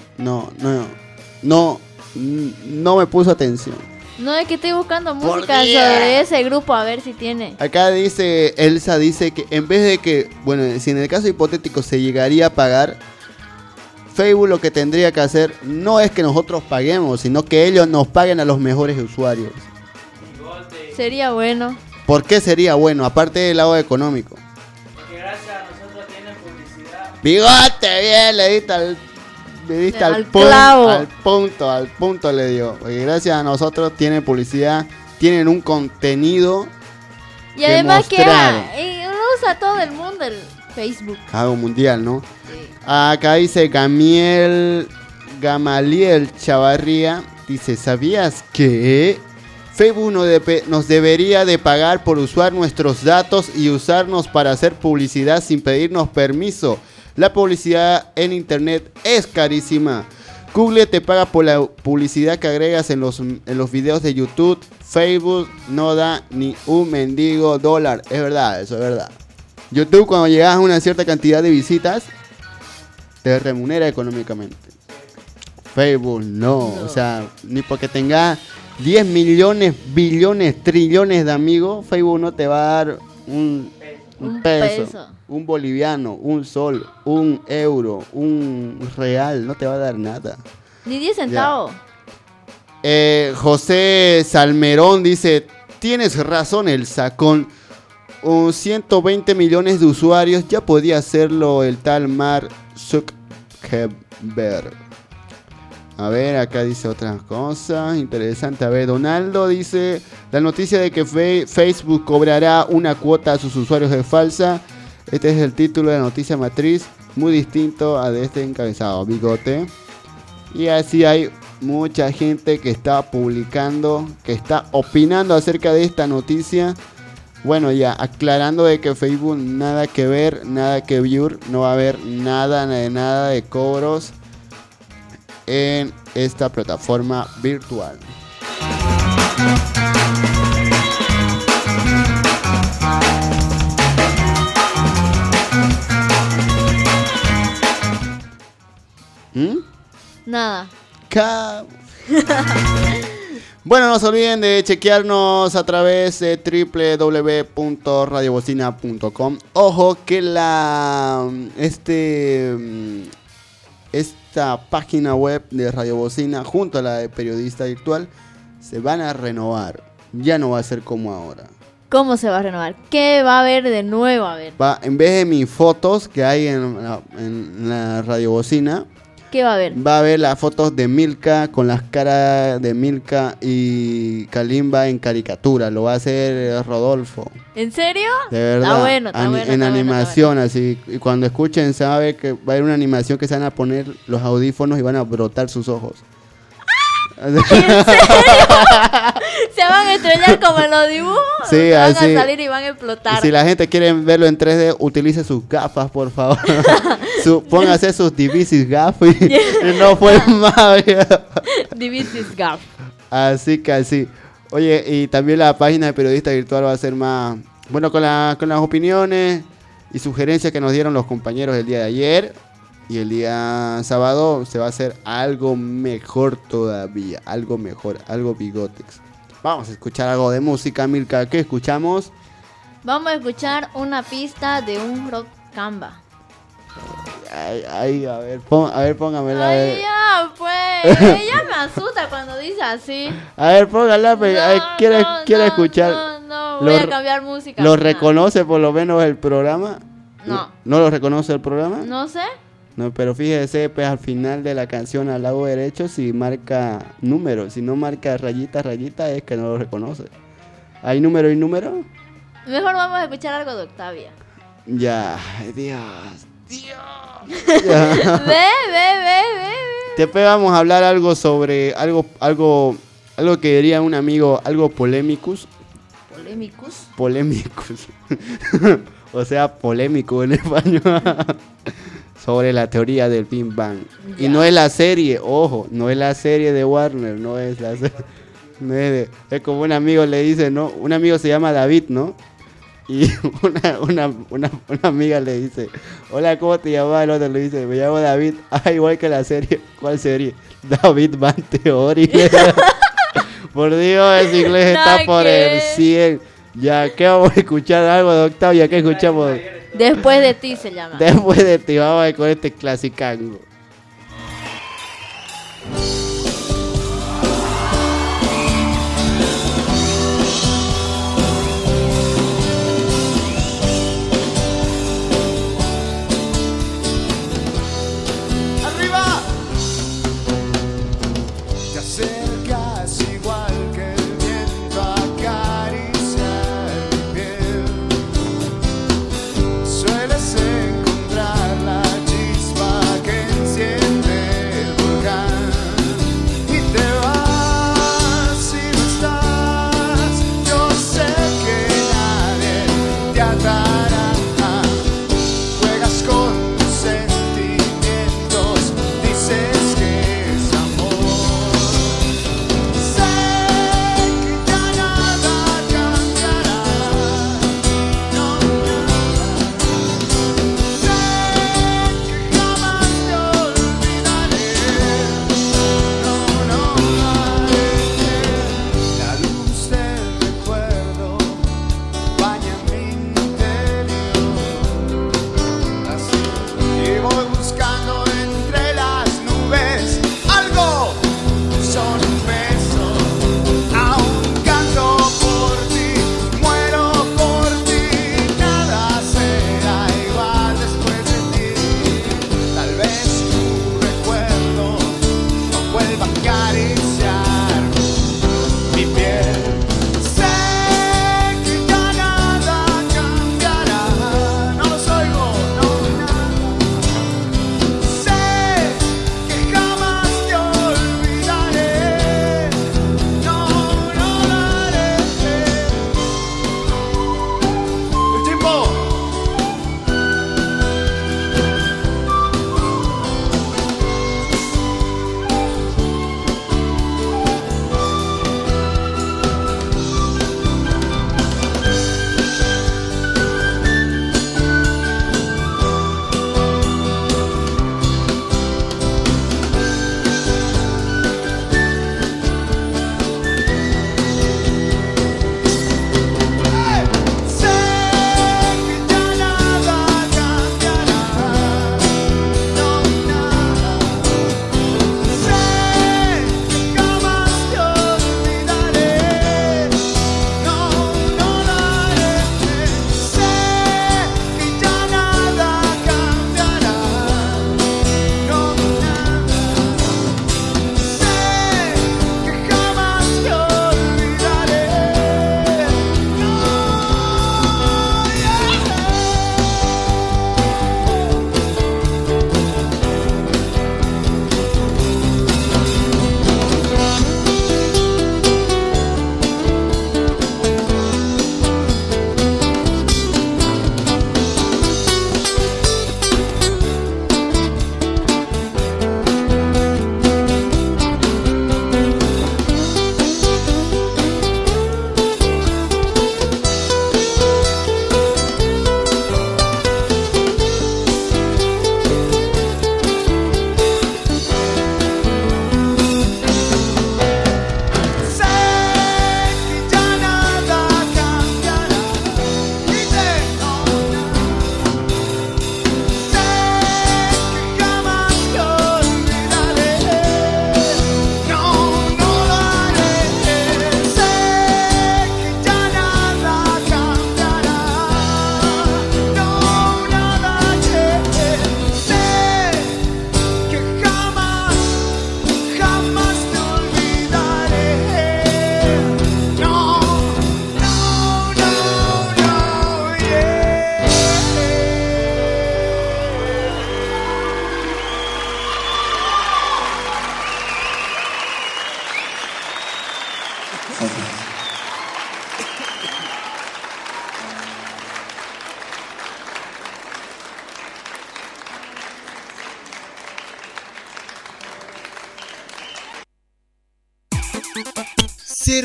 Speaker 1: me puso atención.
Speaker 3: No, es que estoy buscando música sobre ese grupo, a ver si tiene.
Speaker 1: Acá dice, Elsa dice que en vez de que, bueno, si en el caso hipotético se llegaría a pagar, Facebook lo que tendría que hacer no es que nosotros paguemos, sino que ellos nos paguen a los mejores usuarios.
Speaker 3: Sería bueno.
Speaker 1: ¿Por qué sería bueno? Aparte del lado económico.
Speaker 17: Porque gracias a nosotros tienen publicidad.
Speaker 1: Bigote, bien, le diste al punto le dio. Porque gracias a nosotros tienen publicidad, tienen un contenido.
Speaker 3: Y además que lo usa todo el mundo el Facebook.
Speaker 1: Algo mundial, ¿no? Sí. Acá dice Gamaliel Chavarría, dice, ¿sabías que Facebook nos debería de pagar por usar nuestros datos y usarnos para hacer publicidad sin pedirnos permiso? La publicidad en internet es carísima. Google te paga por la publicidad que agregas en los videos de YouTube. Facebook no da ni un mendigo dólar. Es verdad, eso es verdad. YouTube, cuando llegas a una cierta cantidad de visitas, te remunera económicamente. Facebook no. O sea, ni porque tengas 10 millones, billones, trillones de amigos, Facebook no te va a dar un peso, un boliviano, un sol, un euro, un real, no te va a dar nada.
Speaker 3: Ni 10 centavos.
Speaker 1: José Salmerón dice, tienes razón, Elsa, con 120 millones de usuarios ya podía hacerlo el tal Mark Zuckerberg. A ver, acá dice otras cosas interesantes. A ver, Donaldo dice, la noticia de que Facebook cobrará una cuota a sus usuarios es falsa. Este es el título de la noticia matriz, muy distinto a de este encabezado, bigote. Y así hay mucha gente que está publicando, que está opinando acerca de esta noticia. Bueno, ya aclarando de que Facebook nada que ver, nada que ver, no va a haber nada de cobros en esta plataforma virtual.
Speaker 3: Nada.
Speaker 1: Bueno, no se olviden de chequearnos a través de www.radiobocina.com. Ojo que esta página web de Radio Bocina junto a la de Periodista Virtual se van a renovar. Ya no va a ser como ahora.
Speaker 3: ¿Cómo se va a renovar? ¿Qué va a haber de nuevo? A ver.
Speaker 1: En vez de mis fotos que hay en la Radio Bocina,
Speaker 3: ¿qué va a haber?
Speaker 1: Va a haber las fotos de Milka con las caras de Milka y Kalimba en caricatura. Lo va a hacer Rodolfo.
Speaker 3: ¿En serio?
Speaker 1: De verdad.
Speaker 3: Está bueno,
Speaker 1: en animación, así. Y cuando escuchen, sabe que va a haber una animación que se van a poner los audífonos y van a brotar sus ojos.
Speaker 3: ¿En serio? ¿Se van a estrellar como en los dibujos?
Speaker 1: Sí,
Speaker 3: van
Speaker 1: así.
Speaker 3: a salir y van a explotar.
Speaker 1: Y si la gente quiere verlo en 3D, utilice sus gafas, por favor. Póngase sus Divisis gafas y no fue más.
Speaker 3: Divisis gaf.
Speaker 1: Así que así. Oye, y también la página de Periodista Virtual va a ser más... Bueno, con las opiniones y sugerencias que nos dieron los compañeros el día de ayer. Y el día sábado se va a hacer algo mejor todavía. Algo mejor, algo bigotex. Vamos a escuchar algo de música, Milka. ¿Qué escuchamos?
Speaker 3: Vamos a escuchar una pista de un rock camba.
Speaker 1: Ay, a ver, póngamela.
Speaker 3: Ay, ya, pues. Ella me asusta cuando dice así.
Speaker 1: A ver, póngala. ¿Quiere escuchar?
Speaker 3: No, voy a cambiar música.
Speaker 1: ¿Lo reconoce por lo menos el programa?
Speaker 3: No.
Speaker 1: ¿No lo reconoce el programa?
Speaker 3: No sé.
Speaker 1: No, pero fíjese, pues al final de la canción al lado derecho si marca número, si no marca rayita, es que no lo reconoce. ¿Hay número y número?
Speaker 3: Mejor vamos a escuchar algo de Octavia.
Speaker 1: Ya, Dios.
Speaker 3: Ve.
Speaker 1: Después vamos a hablar algo sobre algo que diría un amigo, algo polémicus.
Speaker 3: ¿Polémicus?
Speaker 1: O sea, polémico en español. sobre la teoría del Big Bang.
Speaker 3: Ya.
Speaker 1: Y no es la serie, ojo, no es la serie de Warner, no es la serie. No es, es como un amigo le dice, ¿no? Un amigo se llama David, ¿no? Y una amiga le dice, hola, ¿cómo te llamas? El otro le dice, me llamo David. Ah, igual que la serie. ¿Cuál serie? David Bang Theory. Por Dios, ese inglés está por el 100. Ya, ¿qué vamos a escuchar? Algo de Octavia, ¿qué escuchamos?
Speaker 3: Después de ti se llama.
Speaker 1: Después de ti, vamos a ver con este clasicango.
Speaker 2: Sueles encontrar la chispa que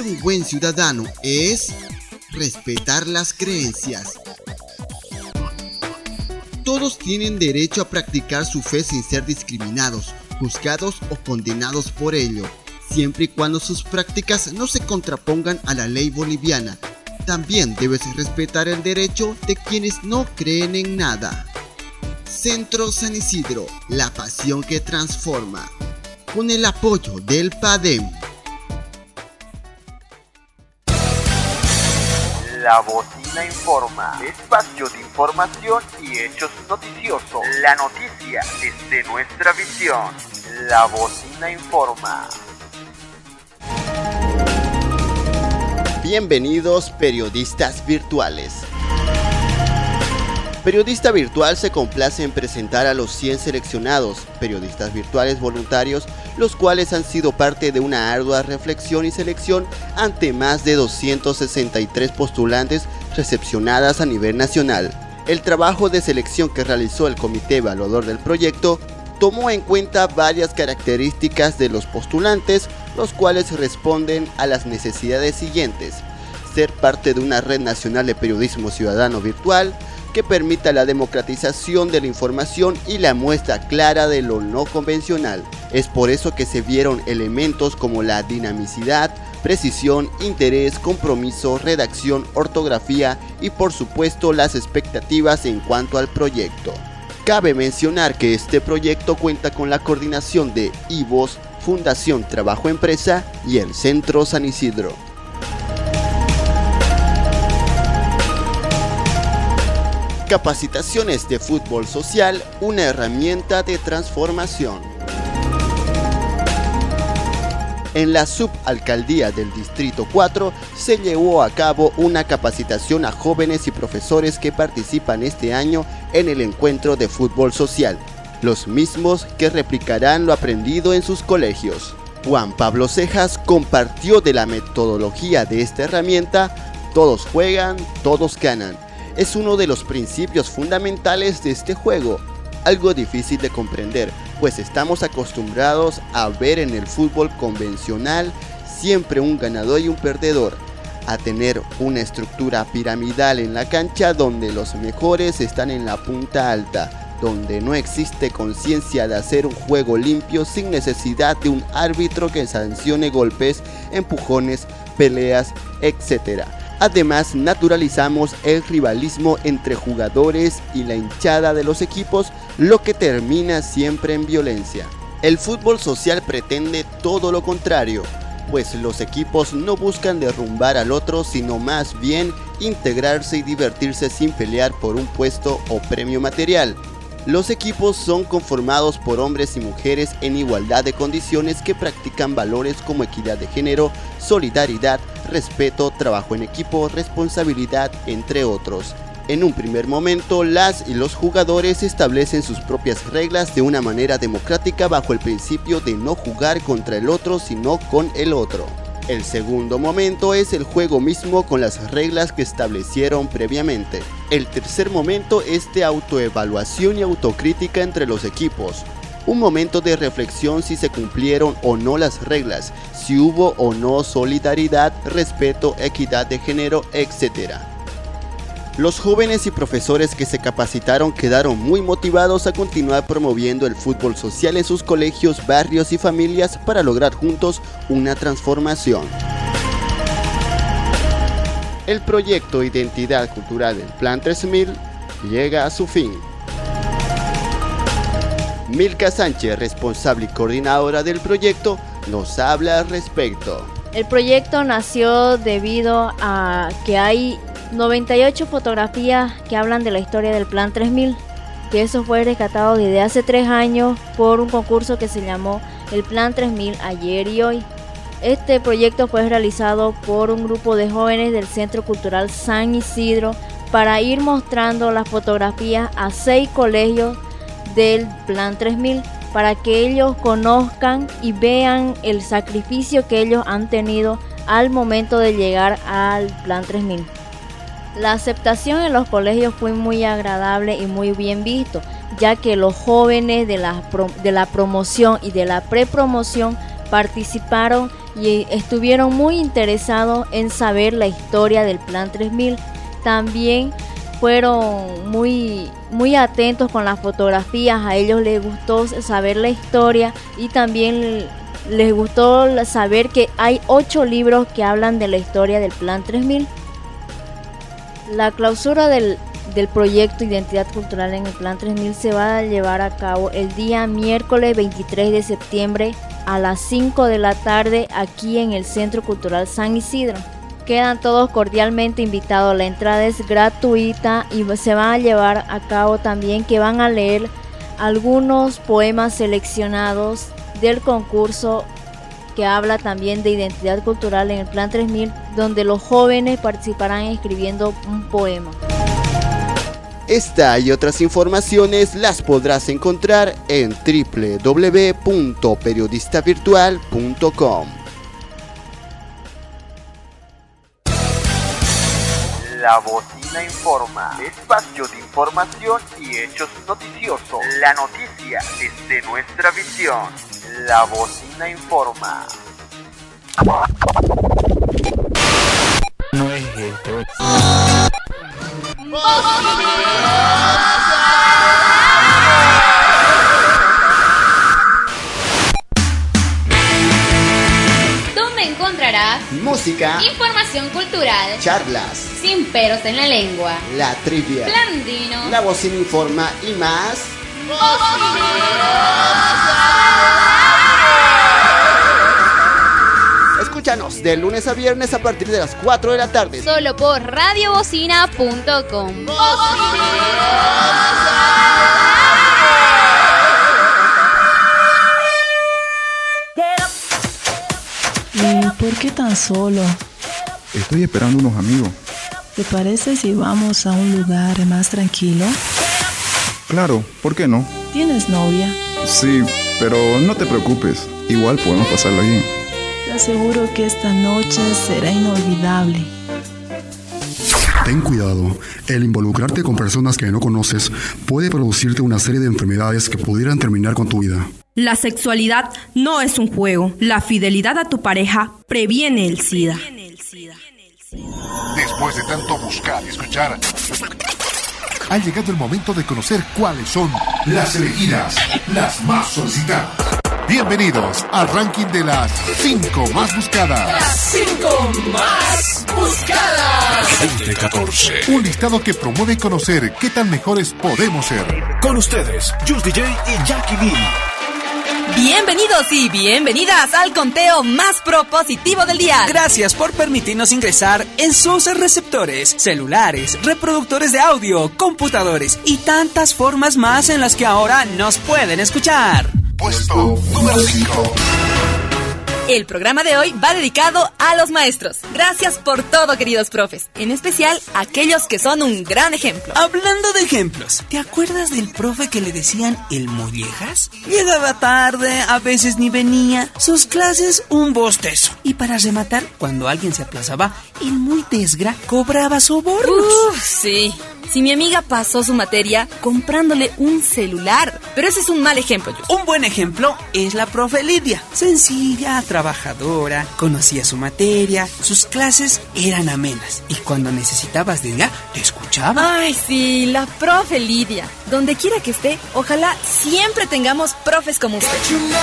Speaker 1: un buen ciudadano es respetar las creencias. Todos tienen derecho a practicar su fe sin ser discriminados, juzgados o condenados por ello, siempre y cuando sus prácticas no se contrapongan a la ley boliviana. También debes respetar el derecho de quienes no creen en nada. Centro San Isidro, la pasión que transforma. Con el apoyo del PADEM.
Speaker 2: La Bocina informa, espacio de información y hechos noticiosos. La noticia desde nuestra visión. La Bocina informa.
Speaker 1: Bienvenidos periodistas virtuales. Periodista Virtual se complace en presentar a los 100 seleccionados, periodistas virtuales voluntarios, los cuales han sido parte de una ardua reflexión y selección ante más de 263 postulantes recepcionadas a nivel nacional. El trabajo de selección que realizó el comité evaluador del proyecto tomó en cuenta varias características de los postulantes, los cuales responden a las necesidades siguientes: ser parte de una red nacional de periodismo ciudadano virtual, que permita la democratización de la información y la muestra clara de lo no convencional. Es por eso que se vieron elementos como la dinamicidad, precisión, interés, compromiso, redacción, ortografía y por supuesto las expectativas en cuanto al proyecto. Cabe mencionar que este proyecto cuenta con la coordinación de IVOS, Fundación Trabajo Empresa y el Centro San Isidro. Capacitaciones de fútbol social, una herramienta de transformación. En la subalcaldía del Distrito 4 se llevó a cabo una capacitación a jóvenes y profesores que participan este año en el encuentro de fútbol social, los mismos que replicarán lo aprendido en sus colegios. Juan Pablo Cejas compartió de la metodología de esta herramienta: todos juegan, todos ganan. Es uno de los principios fundamentales de este juego, algo difícil de comprender, pues estamos acostumbrados a ver en el fútbol convencional siempre un ganador y un perdedor, a tener una estructura piramidal en la cancha donde los mejores están en la punta alta, donde no existe conciencia de hacer un juego limpio sin necesidad de un árbitro que sancione golpes, empujones, peleas, etc. Además, naturalizamos el rivalismo entre jugadores y la hinchada de los equipos, lo que termina siempre en violencia. El fútbol social pretende todo lo contrario, pues los equipos no buscan derrumbar al otro, sino más bien integrarse y divertirse sin pelear por un puesto o premio material. Los equipos son conformados por hombres y mujeres en igualdad de condiciones que practican valores como equidad de género, solidaridad, respeto, trabajo en equipo, responsabilidad, entre otros. En un primer momento, las y los jugadores establecen sus propias reglas de una manera democrática bajo el principio de no jugar contra el otro, sino con el otro. El segundo momento es el juego mismo con las reglas que establecieron previamente. El tercer momento es de autoevaluación y autocrítica entre los equipos. Un momento de reflexión si se cumplieron o no las reglas, si hubo o no solidaridad, respeto, equidad de género, etc. Los jóvenes y profesores que se capacitaron quedaron muy motivados a continuar promoviendo el fútbol social en sus colegios, barrios y familias para lograr juntos una transformación. El proyecto Identidad Cultural del Plan 3000 llega a su fin. Milka Sánchez, responsable y coordinadora del proyecto, nos habla al respecto.
Speaker 3: El proyecto nació debido a que hay 98 fotografías que hablan de la historia del Plan 3000, que eso fue rescatado desde hace 3 años por un concurso que se llamó el Plan 3000 Ayer y Hoy. Este proyecto fue realizado por un grupo de jóvenes del Centro Cultural San Isidro para ir mostrando las fotografías a 6 colegios del Plan 3000 para que ellos conozcan y vean el sacrificio que ellos han tenido al momento de llegar al Plan 3000. La aceptación en los colegios fue muy agradable y muy bien visto, ya que los jóvenes de la promoción y de la prepromoción participaron y estuvieron muy interesados en saber la historia del Plan 3000. También fueron muy atentos con las fotografías. A ellos les gustó saber la historia y también les gustó saber que hay 8 libros que hablan de la historia del Plan 3000. La clausura del proyecto Identidad Cultural en el Plan 3000 se va a llevar a cabo el día miércoles 23 de septiembre a las 5 de la tarde aquí en el Centro Cultural San Isidro. Quedan todos cordialmente invitados. La entrada es gratuita y se van a llevar a cabo también que van a leer algunos poemas seleccionados del concurso que habla también de identidad cultural en el Plan 3000, donde los jóvenes participarán escribiendo un poema.
Speaker 1: Esta y otras informaciones las podrás encontrar en www.periodistavirtual.com.
Speaker 2: La Bocina Informa, espacio de información y hechos noticiosos. La noticia desde nuestra visión. La Bocina Informa.
Speaker 12: No es esto.
Speaker 6: Donde encontrarás
Speaker 1: música,
Speaker 6: información cultural,
Speaker 1: charlas,
Speaker 6: sin peros en la lengua,
Speaker 1: la trivia,
Speaker 6: Blandino,
Speaker 1: La Bocina Informa y más. Escúchanos de lunes a viernes a partir de las 4 de la tarde.
Speaker 6: Solo por radiobocina.com.
Speaker 7: ¿Y por qué tan solo?
Speaker 22: Estoy esperando unos amigos.
Speaker 7: ¿Te parece si vamos a un lugar más tranquilo?
Speaker 22: Claro, ¿por qué no?
Speaker 7: ¿Tienes novia?
Speaker 22: Sí, pero no te preocupes. Igual podemos pasarla bien.
Speaker 7: Te aseguro que esta noche será inolvidable.
Speaker 8: Ten cuidado, el involucrarte con personas que no conoces puede producirte una serie de enfermedades que pudieran terminar con tu vida.
Speaker 23: La sexualidad no es un juego. La fidelidad a tu pareja previene el SIDA.
Speaker 24: Después de tanto buscar y escuchar, ha llegado el momento de conocer cuáles son las elegidas, las más solicitadas. Bienvenidos al ranking de las 5 más buscadas.
Speaker 25: Las 5 más buscadas.
Speaker 24: 2014. Un listado que promueve conocer qué tan mejores podemos ser.
Speaker 25: Con ustedes, Just DJ y Jackie B.
Speaker 23: Bienvenidos y bienvenidas al conteo más propositivo del día.
Speaker 26: Gracias por permitirnos ingresar en sus receptores, celulares, reproductores de audio, computadores y tantas formas más en las que ahora nos pueden escuchar.
Speaker 24: Puesto número 5.
Speaker 23: El programa de hoy va dedicado a los maestros. Gracias por todo, queridos profes. En especial, aquellos que son un gran ejemplo.
Speaker 26: Hablando de ejemplos, ¿te acuerdas del profe que le decían el mollejas? Llegaba tarde, a veces ni venía, sus clases un bostezo. Y para rematar, cuando alguien se aplazaba, el muy desgra cobraba sobornos.
Speaker 23: Sí. Si mi amiga pasó su materia comprándole un celular. Pero ese es un mal ejemplo, yo.
Speaker 26: Un buen ejemplo es la profe Lidia. Sencilla, trabajadora, conocía su materia, sus clases eran amenas. Y cuando necesitabas de ella, te escuchaba.
Speaker 23: Ay, sí, la profe Lidia. Donde quiera que esté, ojalá siempre tengamos profes como usted.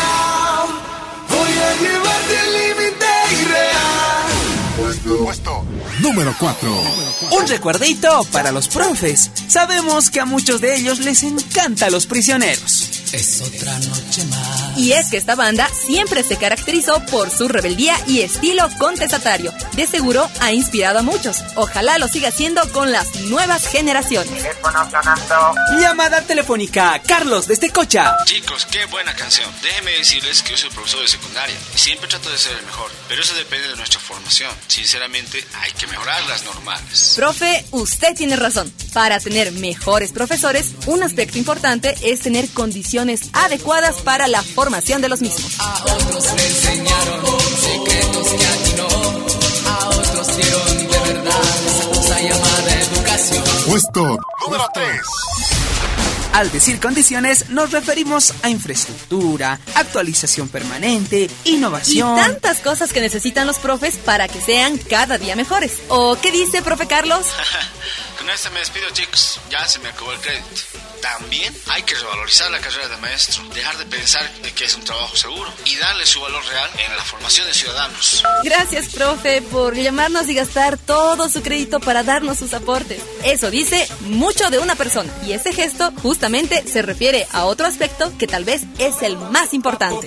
Speaker 24: Voy a llevarte al límite irreal. Puesto número 4.
Speaker 26: Un recuerdito para los profes. Sabemos que a muchos de ellos les encanta Los Prisioneros.
Speaker 25: Es otra noche más.
Speaker 23: Y es que esta banda siempre se caracterizó por su rebeldía y estilo contestatario. De seguro ha inspirado a muchos. Ojalá lo siga haciendo con las nuevas generaciones.
Speaker 26: Llamada telefónica, Carlos desde Cocha.
Speaker 27: Chicos, qué buena canción. Déjenme decirles que yo soy profesor de secundaria y siempre trato de ser el mejor, pero eso depende de nuestra formación. Sinceramente, hay que mejorar las normales.
Speaker 23: Profe, usted tiene razón. Para tener mejores profesores, un aspecto importante es tener condiciones adecuadas para la formación de los mismos.
Speaker 25: A otros le enseñaron secretos que a ti no. A otros dieron de verdad esa cosa llamada educación.
Speaker 24: Puesto número 3.
Speaker 26: Al decir condiciones, nos referimos a infraestructura, actualización permanente, innovación...
Speaker 23: Y tantas cosas que necesitan los profes para que sean cada día mejores. ¿O qué dice, profe Carlos?
Speaker 27: Con esta me despido, chicos. Ya se me acabó el crédito. También hay que revalorizar la carrera de maestro, dejar de pensar de que es un trabajo seguro y darle su valor real en la formación de ciudadanos.
Speaker 23: Gracias, profe, por llamarnos y gastar todo su crédito para darnos sus aportes. Eso dice mucho de una persona, y ese gesto justamente se refiere a otro aspecto que tal vez es el más importante.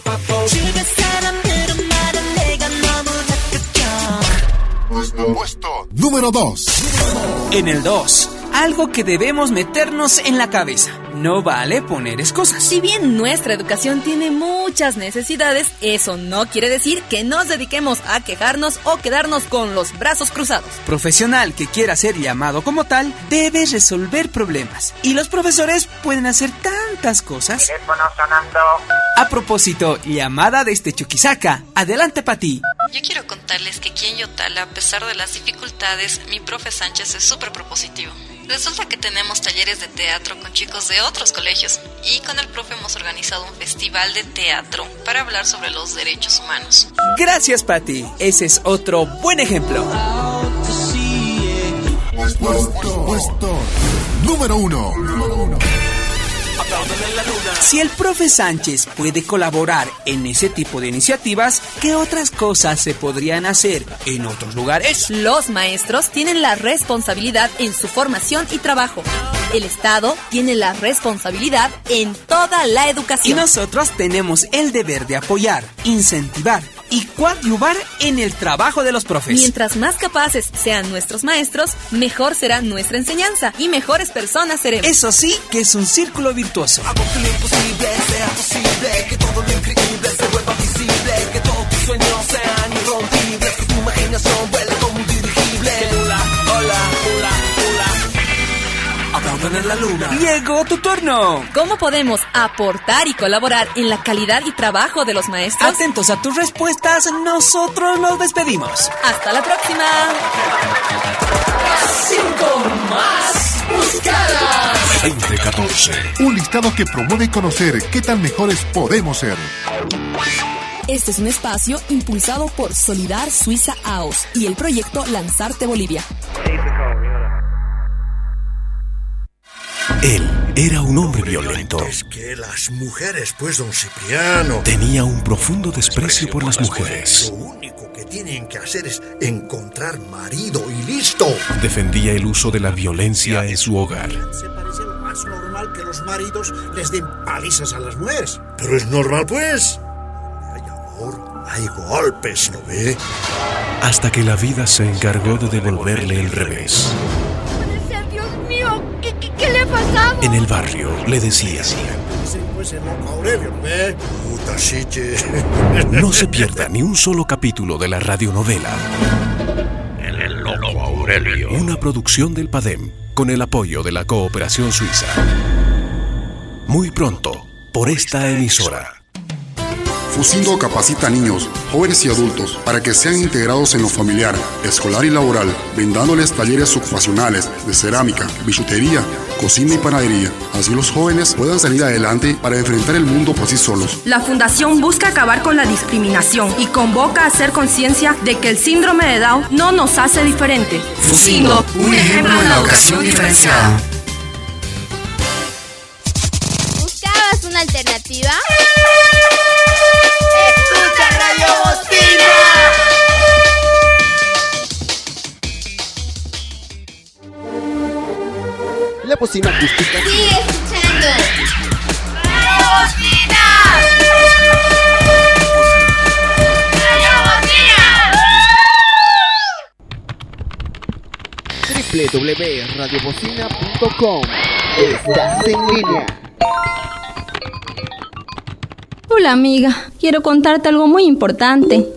Speaker 24: Puesto número 2.
Speaker 26: En el 2, algo que debemos meternos en la cabeza. No vale poner excusas.
Speaker 23: Si bien nuestra educación tiene muchas necesidades, eso no quiere decir que nos dediquemos a quejarnos o quedarnos con los brazos cruzados.
Speaker 26: Profesional que quiera ser llamado como tal debe resolver problemas. Y los profesores pueden hacer tantas cosas.
Speaker 2: Teléfono sonando.
Speaker 26: A propósito, llamada desde Chuquisaca. Adelante, Pati.
Speaker 9: Yo quiero contarles que aquí en Yotala, a pesar de las dificultades, mi profe Sánchez es súper propositivo. Resulta que tenemos talleres de teatro con chicos de otros colegios y con el profe hemos organizado un festival de teatro para hablar sobre los derechos humanos.
Speaker 26: Gracias, Pati. Ese es otro buen ejemplo.
Speaker 24: Puesto número 1.
Speaker 26: Si el profe Sánchez puede colaborar en ese tipo de iniciativas, ¿qué otras cosas se podrían hacer en otros lugares?
Speaker 23: Los maestros tienen la responsabilidad en su formación y trabajo. El Estado tiene la responsabilidad en toda la educación.
Speaker 26: Y nosotros tenemos el deber de apoyar, incentivar y coadyuvar en el trabajo de los profes.
Speaker 23: Mientras más capaces sean nuestros maestros, mejor será nuestra enseñanza y mejores personas seremos.
Speaker 26: Eso sí que es un círculo virtuoso.
Speaker 25: Hago que lo imposible sea posible, que todo lo increíble se vuelva visible, que todos tus sueños sean irrompibles, que tu imaginación vuele como un dirigible. Hola, hola, hola, hola. Aplaudan en la luna.
Speaker 26: Llegó tu turno.
Speaker 23: ¿Cómo podemos aportar y colaborar en la calidad y trabajo de los maestros?
Speaker 26: Atentos a tus respuestas, nosotros nos despedimos.
Speaker 23: Hasta la próxima.
Speaker 25: 5 más buscadas.
Speaker 24: 2014. Un listado que promueve conocer qué tan mejores podemos ser.
Speaker 23: Este es un espacio impulsado por Solidar Suiza AOS y el proyecto Lanzarte Bolivia.
Speaker 10: Él era un hombre violento.
Speaker 11: Es que las mujeres, pues, don Cipriano.
Speaker 10: Tenía un profundo desprecio por las mujeres.
Speaker 11: Lo único que tienen que hacer es encontrar marido y listo.
Speaker 10: Defendía el uso de la violencia en su hogar.
Speaker 11: Se parece lo más normal que los maridos les den palizas a las mujeres. Pero es normal, pues. Hay amor, hay golpes, ¿no ve?
Speaker 10: Hasta que la vida se encargó de devolverle el revés.
Speaker 3: Dios mío, ¿qué le ha pasado?
Speaker 10: En el barrio le decían:
Speaker 11: Pues el loco Aurelio, ¿no ve? Puta chiche.
Speaker 10: No se pierda ni un solo capítulo de la radionovela
Speaker 11: El loco Aurelio.
Speaker 10: Una producción del PADEM con el apoyo de la Cooperación Suiza. Muy pronto, por esta emisora.
Speaker 8: Fusindo capacita a niños, jóvenes y adultos para que sean integrados en lo familiar, escolar y laboral, brindándoles talleres ocupacionales de cerámica, bijutería, cocina y panadería. Así los jóvenes puedan salir adelante para enfrentar el mundo por sí solos.
Speaker 13: La Fundación busca acabar con la discriminación y convoca a hacer conciencia de que el síndrome de Down no nos hace diferente.
Speaker 10: Fusindo, un ejemplo de la educación diferenciada.
Speaker 14: ¿Buscabas una alternativa?
Speaker 25: ¡Escucha Radio Bocina!
Speaker 1: La bocina acústica.
Speaker 14: ¡Sigue escuchando!
Speaker 25: ¡Radio Bocina! ¡Radio
Speaker 1: Bocina! www.radiobocina.com. Estás en línea.
Speaker 20: Hola amiga, quiero contarte algo muy importante.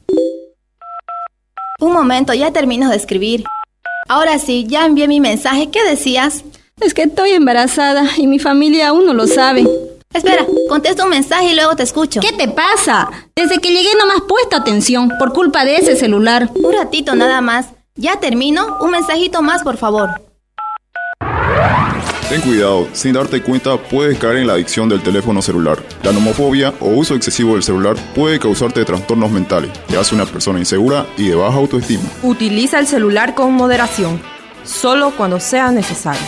Speaker 21: Un momento, ya termino de escribir. Ahora sí, ya envié mi mensaje. ¿Qué decías?
Speaker 20: Es que estoy embarazada y mi familia aún no lo sabe.
Speaker 21: Espera, contesto un mensaje y luego te escucho.
Speaker 20: ¿Qué te pasa? Desde que llegué no me has puesto atención por culpa de ese celular.
Speaker 21: Un ratito nada más. Ya termino. Un mensajito más, por favor.
Speaker 22: Ten cuidado, sin darte cuenta puedes caer en la adicción del teléfono celular. La nomofobia o uso excesivo del celular puede causarte trastornos mentales, te hace una persona insegura y de baja autoestima.
Speaker 13: Utiliza el celular con moderación, solo cuando sea necesario.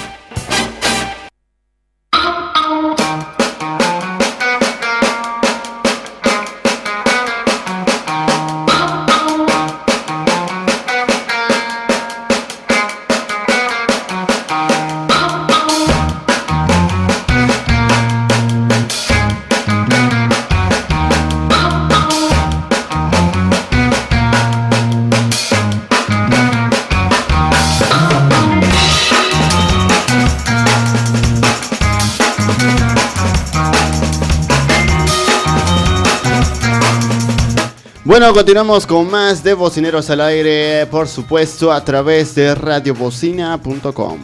Speaker 1: Bueno, continuamos con más de Bocineros al Aire, por supuesto, a través de radiobocina.com.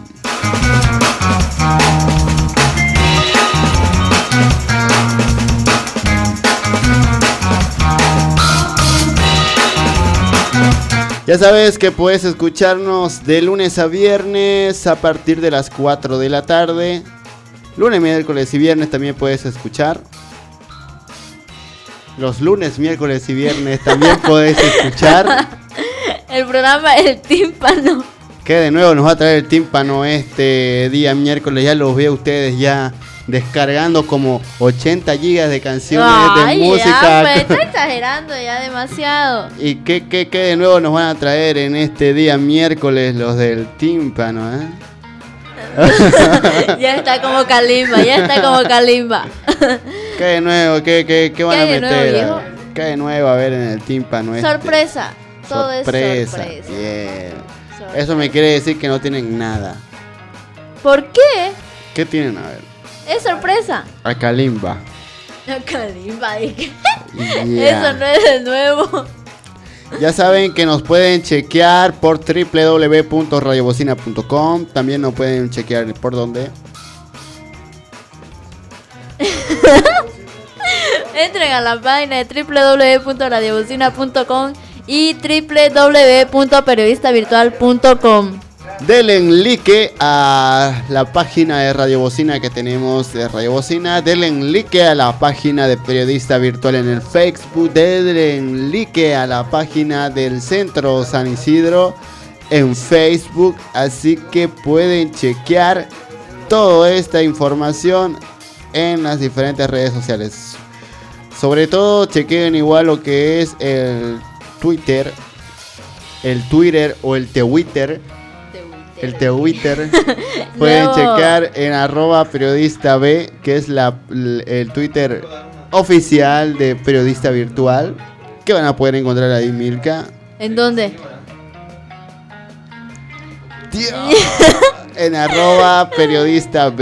Speaker 1: Ya sabes que puedes escucharnos de lunes a viernes a partir de las 4 de la tarde. Lunes, miércoles y viernes también puedes escuchar. Los lunes, miércoles y viernes también podéis escuchar
Speaker 3: el programa El Tímpano.
Speaker 1: Que de nuevo nos va a traer el tímpano este día miércoles. Ya los veo ustedes ya descargando como 80 gigas de canciones de música.
Speaker 3: Ya, pues está exagerando ya demasiado.
Speaker 1: ¿Y qué de nuevo nos van a traer en este día miércoles los del tímpano, eh?
Speaker 3: Ya está como Kalimba.
Speaker 1: ¿Qué de nuevo? ¿Qué van a meter?
Speaker 3: Nuevo,
Speaker 1: ¿Qué de nuevo a ver en el tímpano?
Speaker 3: Sorpresa. Todo
Speaker 1: sorpresa.
Speaker 3: Es sorpresa.
Speaker 1: Bien. Sorpresa. Eso me quiere decir que no tienen nada.
Speaker 3: ¿Por qué?
Speaker 1: ¿Qué tienen? A ver.
Speaker 3: Es sorpresa.
Speaker 1: A Kalimba.
Speaker 3: Kalimba, dije. Eso no es de nuevo.
Speaker 1: Ya saben que nos pueden chequear por www.radiobocina.com. También nos pueden chequear por donde.
Speaker 3: Entren a la página de www.radiobocina.com y www.periodistavirtual.com.
Speaker 1: Denle like a la página de Radio Bocina que tenemos de Radio Bocina. Denle like a la página de Periodista Virtual en el Facebook. Denle like a la página del Centro San Isidro en Facebook. Así que pueden chequear toda esta información en las diferentes redes sociales. Sobre todo chequen igual lo que es el Twitter o el Twitter. El Twitter. Pueden checar en @periodistab, que es el Twitter oficial de Periodista Virtual. Que van a poder encontrar ahí, Milka.
Speaker 3: ¿En dónde?
Speaker 1: En @periodistab.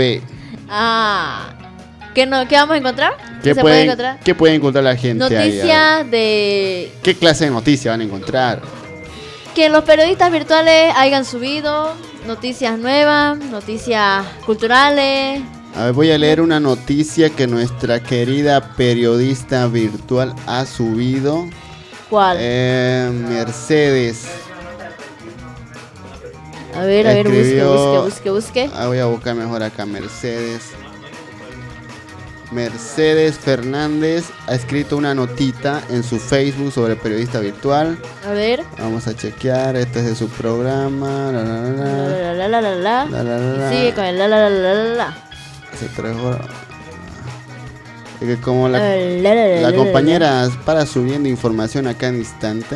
Speaker 3: ¿Qué vamos a encontrar?
Speaker 1: ¿Qué puede encontrar? ¿Qué puede encontrar la gente?
Speaker 3: Noticias de...
Speaker 1: ¿Qué clase de noticias van a encontrar?
Speaker 3: Que los periodistas virtuales hayan subido noticias nuevas, noticias culturales.
Speaker 1: A ver, voy a leer una noticia que nuestra querida periodista virtual ha subido.
Speaker 3: ¿Cuál?
Speaker 1: Mercedes.
Speaker 3: A ver, busque.
Speaker 1: Voy a buscar mejor acá, Mercedes Fernández ha escrito una notita en su Facebook sobre periodista virtual.
Speaker 3: A ver.
Speaker 1: Vamos a chequear. Este es de su programa.
Speaker 3: Y sigue con el la.
Speaker 1: Hace 3 horas. Es que como la compañera para subiendo información acá en instante.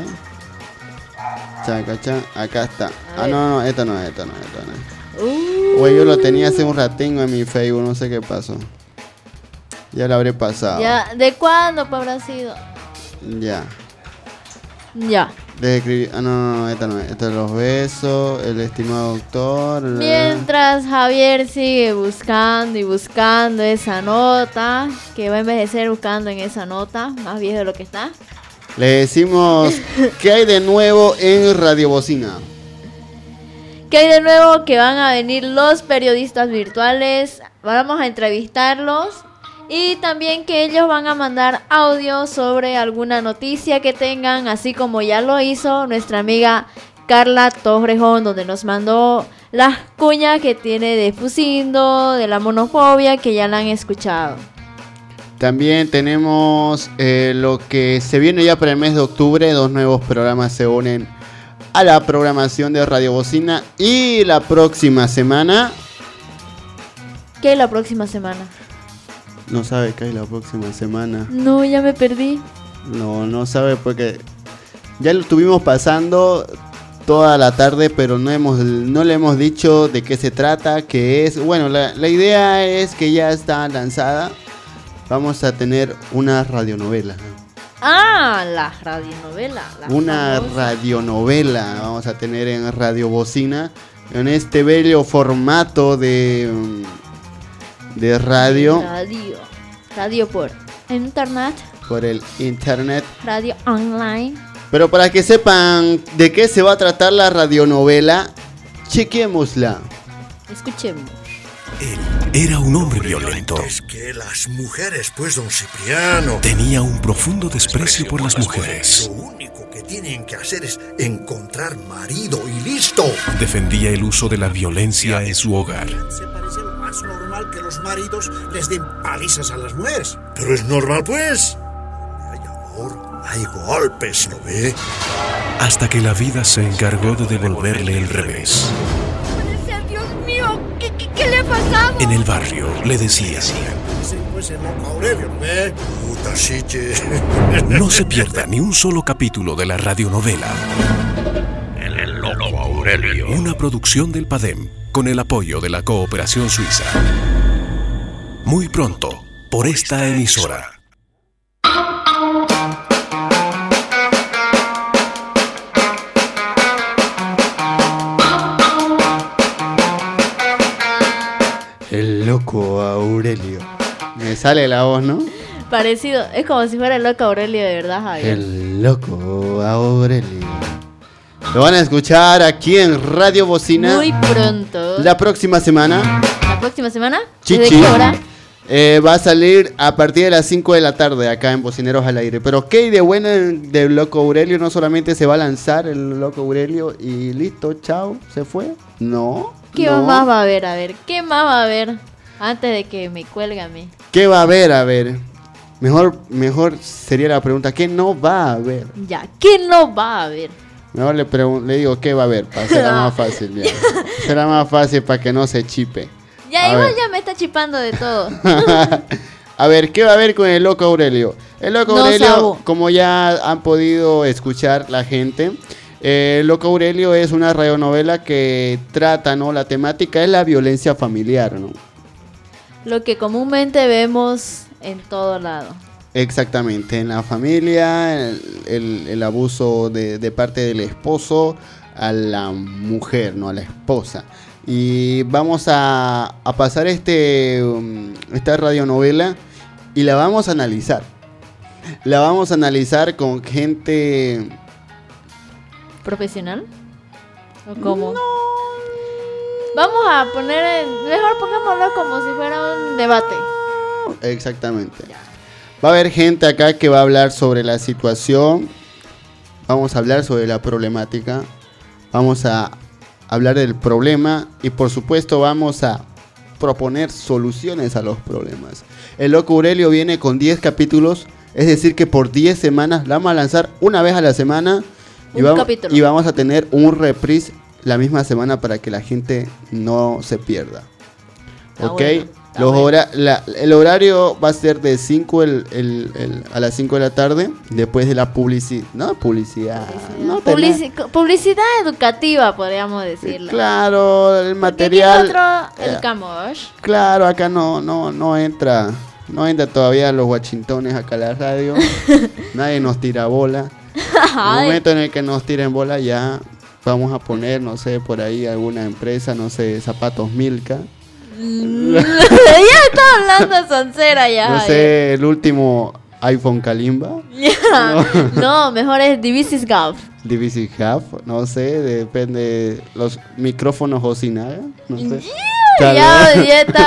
Speaker 1: Acá está. No, esto no es. Yo lo tenía hace un ratingo en mi Facebook, no sé qué pasó. Ya lo habré pasado.
Speaker 3: Ya, ¿de cuándo habrá sido?
Speaker 1: Ya. Desde escribir. No, esta no es. Esto es los besos, el estimado doctor.
Speaker 3: Mientras Javier sigue buscando esa nota, que va a envejecer buscando en esa nota, más viejo de lo que está.
Speaker 1: Le decimos, ¿qué hay de nuevo en Radio Bocina?
Speaker 3: ¿Qué hay de nuevo? Que van a venir los periodistas virtuales, vamos a entrevistarlos. Y también que ellos van a mandar audio sobre alguna noticia que tengan, así como ya lo hizo nuestra amiga Carla Torrejón, donde nos mandó las cuñas que tiene de Fusindo, de la monofobia, que ya la han escuchado.
Speaker 1: También tenemos lo que se viene ya para el mes de octubre. 2 nuevos programas se unen a la programación de Radio Bocina. Y la próxima semana...
Speaker 3: ¿Qué es la próxima semana?
Speaker 1: No sabe qué hay la próxima semana.
Speaker 3: No, ya me perdí.
Speaker 1: No sabe porque ya lo estuvimos pasando toda la tarde, pero no le hemos dicho de qué se trata, qué es. Bueno, la idea es que ya está lanzada. Vamos a tener una radionovela.
Speaker 3: Ah, la radionovela.
Speaker 1: Una radionovela vamos a tener en Radio Bocina, en este bello formato de radio.
Speaker 3: Radio por internet.
Speaker 1: Por el internet.
Speaker 3: Radio online.
Speaker 1: Pero para que sepan de qué se va a tratar la radionovela, chequémosla.
Speaker 3: Escuchemos.
Speaker 10: Él era un hombre violento.
Speaker 11: Es que las mujeres, pues, don Cipriano.
Speaker 10: Tenía un profundo desprecio por las mujeres.
Speaker 11: Lo único que tienen que hacer es encontrar marido y listo.
Speaker 10: Defendía el uso de la violencia en su hogar.
Speaker 11: Se parece lo más normal que los maridos les den palizas a las mujeres. Pero es normal, pues. Hay amor, hay golpes, ¿no ve?
Speaker 10: Hasta que la vida se encargó de devolverle el revés.
Speaker 14: Dios mío, ¿qué le ha pasado?
Speaker 10: En el barrio le decían:
Speaker 11: Pues el loco Aurelio, ¿no ve? Puta chiche.
Speaker 10: No se pierda ni un solo capítulo de la radionovela.
Speaker 11: El loco Aurelio.
Speaker 10: Una producción del PADEM con el apoyo de la Cooperación Suiza. Muy pronto, por esta emisora.
Speaker 1: El loco Aurelio. Me sale la voz, ¿no?
Speaker 3: Parecido, es como si fuera el loco Aurelio de verdad, Javier.
Speaker 1: El loco Aurelio. Lo van a escuchar aquí en Radio Bocina.
Speaker 3: Muy pronto.
Speaker 1: La próxima semana.
Speaker 3: ¿La próxima semana?
Speaker 1: Chichi.
Speaker 3: ¿Desde qué hora?
Speaker 1: Va a salir a partir de las 5 de la tarde acá en Bocineros al Aire. Pero qué hay de bueno del loco Aurelio. No solamente se va a lanzar el loco Aurelio y listo, chao, se fue. No.
Speaker 3: ¿Qué más va a haber? A ver, ¿qué más va a haber? Antes de que me cuelgue a mí.
Speaker 1: ¿Qué va a haber? A ver. Mejor sería la pregunta, ¿qué no va a haber?
Speaker 3: Ya, ¿qué no va a haber?
Speaker 1: Mejor le digo, ¿qué va a haber? Será más fácil, ya. Será más fácil para que no se chipe.
Speaker 3: Ya, igual ya me está chipando de todo.
Speaker 1: A ver, ¿qué va a haber con el loco Aurelio? El loco Aurelio, como ya han podido escuchar la gente, el loco Aurelio es una radionovela que trata, ¿no? La temática es la violencia familiar, ¿no?
Speaker 3: Lo que comúnmente vemos en todo lado.
Speaker 1: Exactamente, en la familia, el abuso de parte del esposo a la mujer, ¿no? A la esposa. Y vamos a pasar esta radionovela y la vamos a analizar. La vamos a analizar con gente...
Speaker 3: ¿Profesional? ¿O cómo? No. Vamos a mejor pongámoslo como si fuera un debate.
Speaker 1: Exactamente. Va a haber gente acá que va a hablar sobre la situación. Vamos a hablar sobre la problemática. Vamos a hablar del problema. Y por supuesto vamos a proponer soluciones a los problemas. El loco Aurelio viene con 10 capítulos. Es decir que por 10 semanas la vamos a lanzar una vez a la semana. Y vamos a tener un reprise la misma semana para que la gente no se pierda. ¿Ok? El horario va a ser de 5 a las 5 de la tarde, después de la publicidad. No, publicidad. No,
Speaker 3: publicidad educativa, podríamos decirlo.
Speaker 1: Claro, el material.
Speaker 3: El Camosh.
Speaker 1: Claro, acá no entra. No entra todavía los guachintones acá a la radio. Nadie nos tira bola. En el momento en el que nos tiren bola ya vamos a poner, no sé, por ahí alguna empresa, no sé, Zapatos Milka.
Speaker 3: Ya está hablando soncera ya.
Speaker 1: No sé, el último iPhone Kalimba.
Speaker 3: No, mejor es Divisis Gulf.
Speaker 1: Divisis Gulf, no sé, depende. Los micrófonos Osinaga, no sé.
Speaker 3: Ya